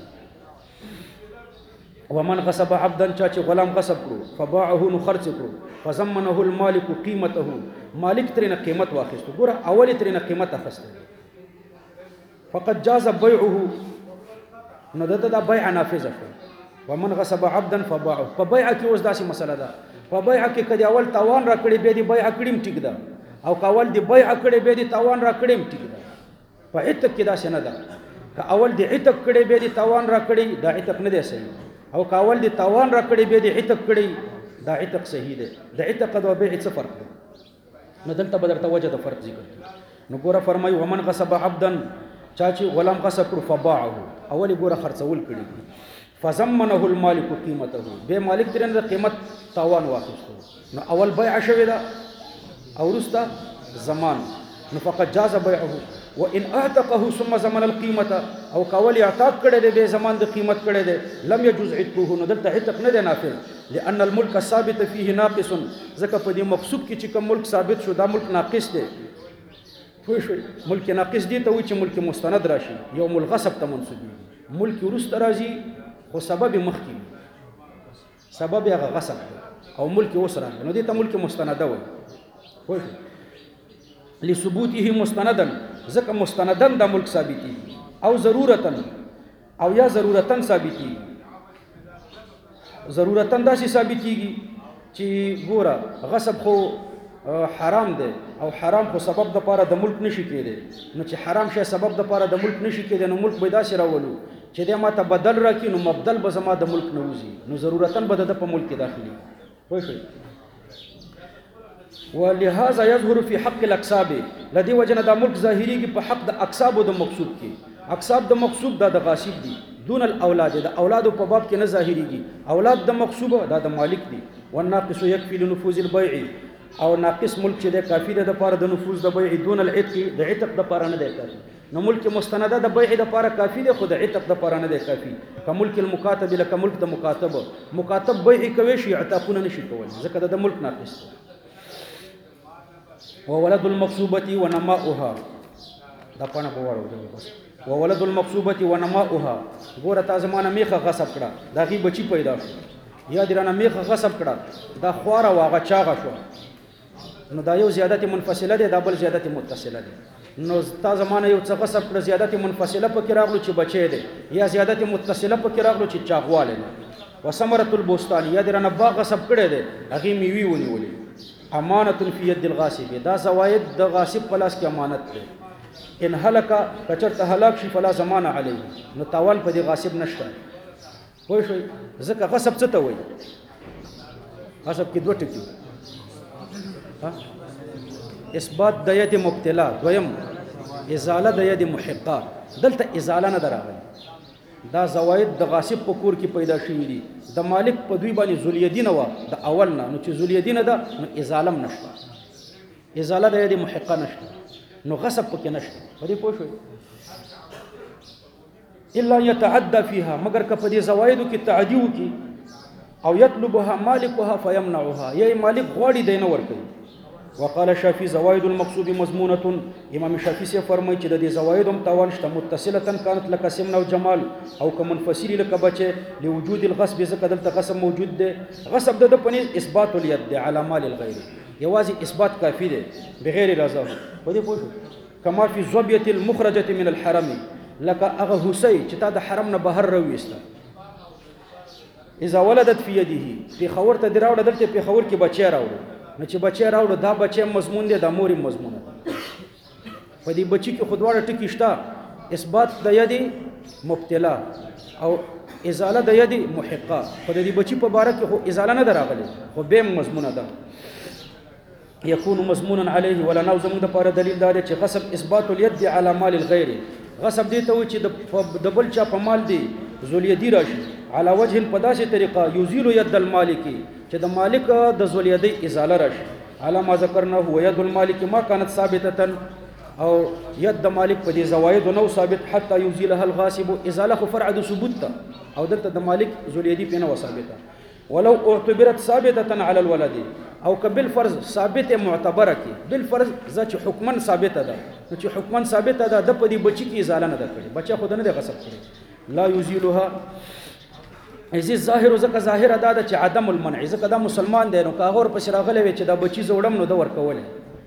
ومن غصب عبدا چې غلام غصب کړو فباعه نو خرڅ کړو فزمنه المالك قيمته مالک ترنه قیمت واخیستو ګوره اول ترنه قیمت اخیسته فقد جاز بيعه نو دا بيع نافذه ومن غصب عبدا فباعه فبيع کې اوس داسې مسله ده فبيع کې کدی اول تاوان را کړی به دی بيع کړیم ټیک ده او کاول دی بيع کړی به دی تاوان را کړیم ټیک ده په عتق کې داسې نه ده که اول دی عتق کړی به دی تاوان را کړی دا عتق نه دی صحیح او کاول دی تاوان را کړی به دی عتق کړی دا عتق صحیح دی د عتق او بیع څه فرق دی نو دلته به درته وجه د فرق ذکر نو ګوره فرمایي ومن غصب عبدا چې غلام غصب کړو فباعه اول ګوره خرڅول کړي فزمنه المالك قيمته به مالک ترنه قیمت تاوان واخیستو نو اول بیع شوی دا او رستا زمان نو فقط جاز بيعه وان اعتقه ثم زمن القيمه او کول اعتاق کړي دی به زمان د قیمت کړي دی لم يجوز عتقه نو دلته عتق نه دی نافذ لان الملك الثابت فيه ناقص ځکه په دې مقصود کې چې کوم ملک ثابت شو دا ملک ناقص دی خو شو ملک ناقص دی ته و چې ملک مستند راشي یوم الغصب ته منسوب ملک ورست راځي خو سبب مخکې سبب هغه غصب او ملک وسره نو دې ته ملک مستنده وي خو لثبوته مستندا ځکه مستندن د ملک ثابتي او ضرورتن او یا ضرورتن ثابتي ضرورتن داسې ثابتيږي چې ګوره غصب خو حرام دی او حرام خو سبب د پاره د ملک نشي کېدی نو چې حرام شی سبب د پاره د ملک نشي کېدی نو ملک به داسې راولو چې د ماته بدل راکې نو مبدل به زما د ملک نه وځي نو ضرورتن به د په ملک کې داخلي وای شي ولهذا يظهر في حق الاكساب لدي وجنه د ملک ظاهري کې په حق د اکساب د مقصود کې اکساب د مقصود د غاصب دي دون الاولاد د اولاد په باب کې نه ظاهريږي اولاد د مقصوب د مالک دي والناقص يكفي لنفوذ البيع او ناقص ملک چې د کافی د لپاره د نفوذ د بيع دون العتق د عتق د لپاره نه دی کافي نو ملک مستنده د بيع د لپاره کافی دی خو د عتق د لپاره نه دی کافي کملک المکاتب لکه ملک د مکاتب بيع کوي شي عتقونه نشي کول ځکه د ملک ناقص وولد المقصوبه ونماؤها دا پانه پوارو بس وولد المقصوبه ونماؤها ګوره تا زمانه میخه غصب کړه دا غي بچی پیدا شو یا درانه میخه غصب کړه دا خواره واغه چاغه شو نو دا یو زیادت منفصله ده دا بل زیادت متصله ده نو تا زمانه یو څه غصب کړه زیادت منفصله پکې راغلو چې بچی ده یا زیادت متصله پکې راغلو چې چاغواله ده وثمره البستان یا درانه باغ غصب کړه ده هغه میوي ونیولې امانه فی ید الغاصب دا زواید د غاصب په لاس کې امانت ده ان هلك کچرته هلاک شي فلا زمان علیه نو تاوان په دې غاصب نشته وای شو ځکه غصب څه ته وای غصب کې دوه ټکي اثبات د ید مبتلا دویم ازاله د ید محقه دلته ازاله نه دراغله دا زواید د غاصب په کور کې پیدا شوی دي د مالک په دوی باندې ذولیدین و د اول نه نو چې ذولیدین ده نو ازالم نشته ازاله د ید محقه نشته نو غصب پکې نشته په دې پوه شئ الا يتعدى فيها مگر که په دې زوایدو کې تعدی وکي او يطلبها مالكها فيمنعها یې مالک غواړي دینه ورکوي وقال الشافعي زوائد المقصود مضمونه امام شافعي سے فرمایي چې د دې زوائد هم تاوان شته متصله كانت لك سمن او جمال او كمنفصل لك بچه لوجود الغصب ذکر دلته غصب موجود ده غصب د پني اثبات اليد على مال الغير یوازې اثبات کافی ده بغیر رضا په دې پوه کما فی زوبیه المخرجه من الحرم لکه هغه هوسۍ چې تا د حرم نه بهر راویسته اذا ولدت فی یده پېښور ته دې راوړه دلته پېښور کې بچی راوړو نو چې بچی راوړو دا بچی مضمون دی دا مور یې مضمونه ده په دې بچي کې خو دواړه ټکي شته اثبات د ید مبتلا او ازاله د ید محقه خو د دې بچي په باره کې خو ازاله نه ده راغلې خو بیا مضمونه ده یکون مضمونا علیه ولا نو زموږ دپاره دلیل دا دی چې غصب اثبات الید علی مال الغیر غصب دې ته وایي چې د بل چا په مال دی ذولیدي راشي على وجه په داسې طریقه یزیل ید المالکی چې د مالک د ذولیدۍ ازاله راشي على ما ذکرنا هو ید المالک ما كانت ثابته او ید د مالک په دې زواید نو ثابت حتى یزیلها الغاصب ازاله خو فرع د ثبوت او دلته د مالک ذولیدۍ په نه ثابته ولو اعتبرت ثابته على الولد او کبل فرض ثابت معتبره کی بالفرض ځکه حکما ثابته ده چې حکما ثابته ده د په دې بچی کی ازاله نه ده کړې بچا خود نه ده غصب کړی لا یزیلها ازي ظاهر زکه ظاهر ادا ده چې عدم المنع زکه دا مسلمان دی نو کاغور په شراغله وي چې دا بچی زوړم نو دا ورکول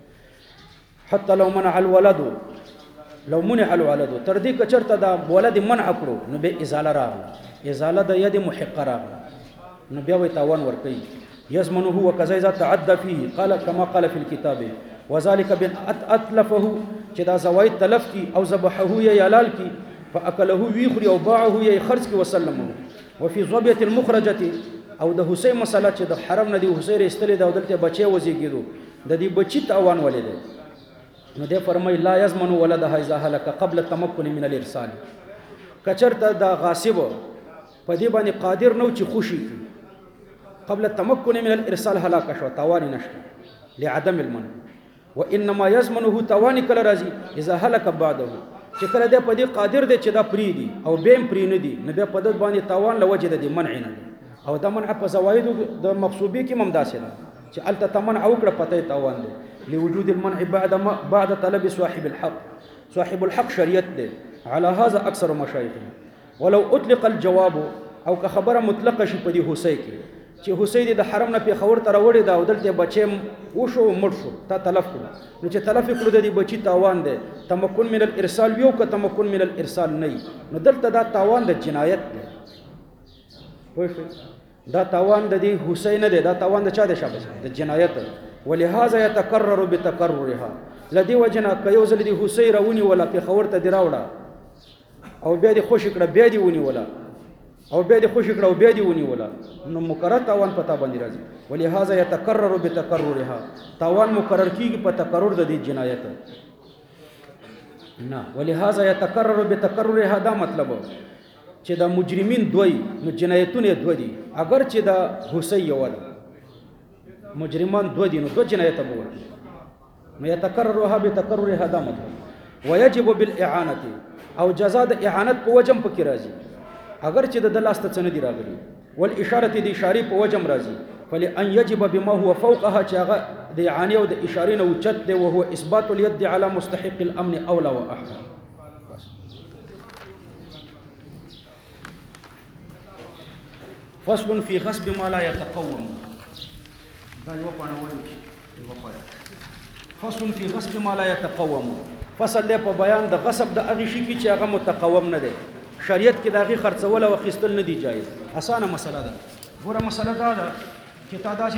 حتى لو منع الولد لو منع الولد تر دې کچرته دا ولد منع کړو نو به ازاله راغله ازاله د ید محقه راغله نو بیا وي تاوان ور کوي يزمنه وكذا اذا تعدى فيه قال كما قال في الكتاب وذلك بان اتلفه چې دا زواید تلف کی او ذبحه یا لال کی فاكله ويخري او باعه یا خرج کی وسلمه وفي ضبيه المخرجه او د حسین مسله چې د حرم نه دی حسین استلې دا دلته بچي وزيګیدو د دې بچی تاوان ولید نو دې فرمای لا يزمن ولدها اذا هلك قبل التمكن من الارسال کچرته دا غاصب په دې باندې قادر نو چې خوشي قبل التمكن من الارسال هلاك شو تاوان نشته لعدم المنع وانما يزمنه توان کله راځي اذا هلك بعده چې کله دې په دې قادر دی چې دا پری دي او بیم پری نه دي نو بیا په دې باندې تاوان لوجه د منع نه او د منع په زواید د مقصوبې کې ممداسه ده چې الته تمنع او کړه پته تاوان دی لوجود المنع بعد طلب صاحب الحق شریعت دی على هذا اکثر مشایخنا ولو اطلق الجواب او که خبره مطلقه شي په دې هوسۍ کې چې حسین د حرم نه پېښور ته راوړی دا او دلته بچی وشو مړ شو تا تلف کړو نو چې تلف کړو د دې بچي تاوان دی تمکن من الارسال یو که تمکن من الارسال نه نو دلته دا تاوان د جنایت دی پوه شئ دا تاوان د دې حسین نه دی دا تاوان د چا دی شابه د جنایت ولهذا يتكرر بتكررها لدی وجنا که یو ځل د حسین راونی ولا پېښور ته دی راوړه او بیا دې خوشي کړه بیا دې ونی ولا او بیا دې خوشي کړه او بیا دې ونی ولا نو مکرر تاوان پتا باندې راځي ولهذا يتكرر بتكررها تاوان مکرر کیږي په تکرر د دې جنایت نه ولهذا يتكرر بتكررها دا مطلب چې دا مجرمین دوی نو جنایتونه دوی دي اگر چې دا حسین یو ده مجرمان دوی دي نو دو جنایت به وي نو يتكررها بتكررها دا مطلب ويجب بالاعانه او جزاء د اعانت په وجم پکې راځي اگر چې د لاسته څنګه دی راغلی والاشاره د اشاره په وجم راځي فلان يجب بما هو فوقها چې هغه د اعانه او د اشاره نه اوچت دی وهو اثبات اليد على مستحق الامن اولى واحرى فصل في غصب ما لا يتقوم فصل في غصب ما لا يتقوم فصل له په بیان د غصب د هغه شي چې هغه متقوم نه دی شریعت کې داغي خرڅول او خستل نه دی جایز اسانه مسله ده ګوره مسله دا ده چې تا دا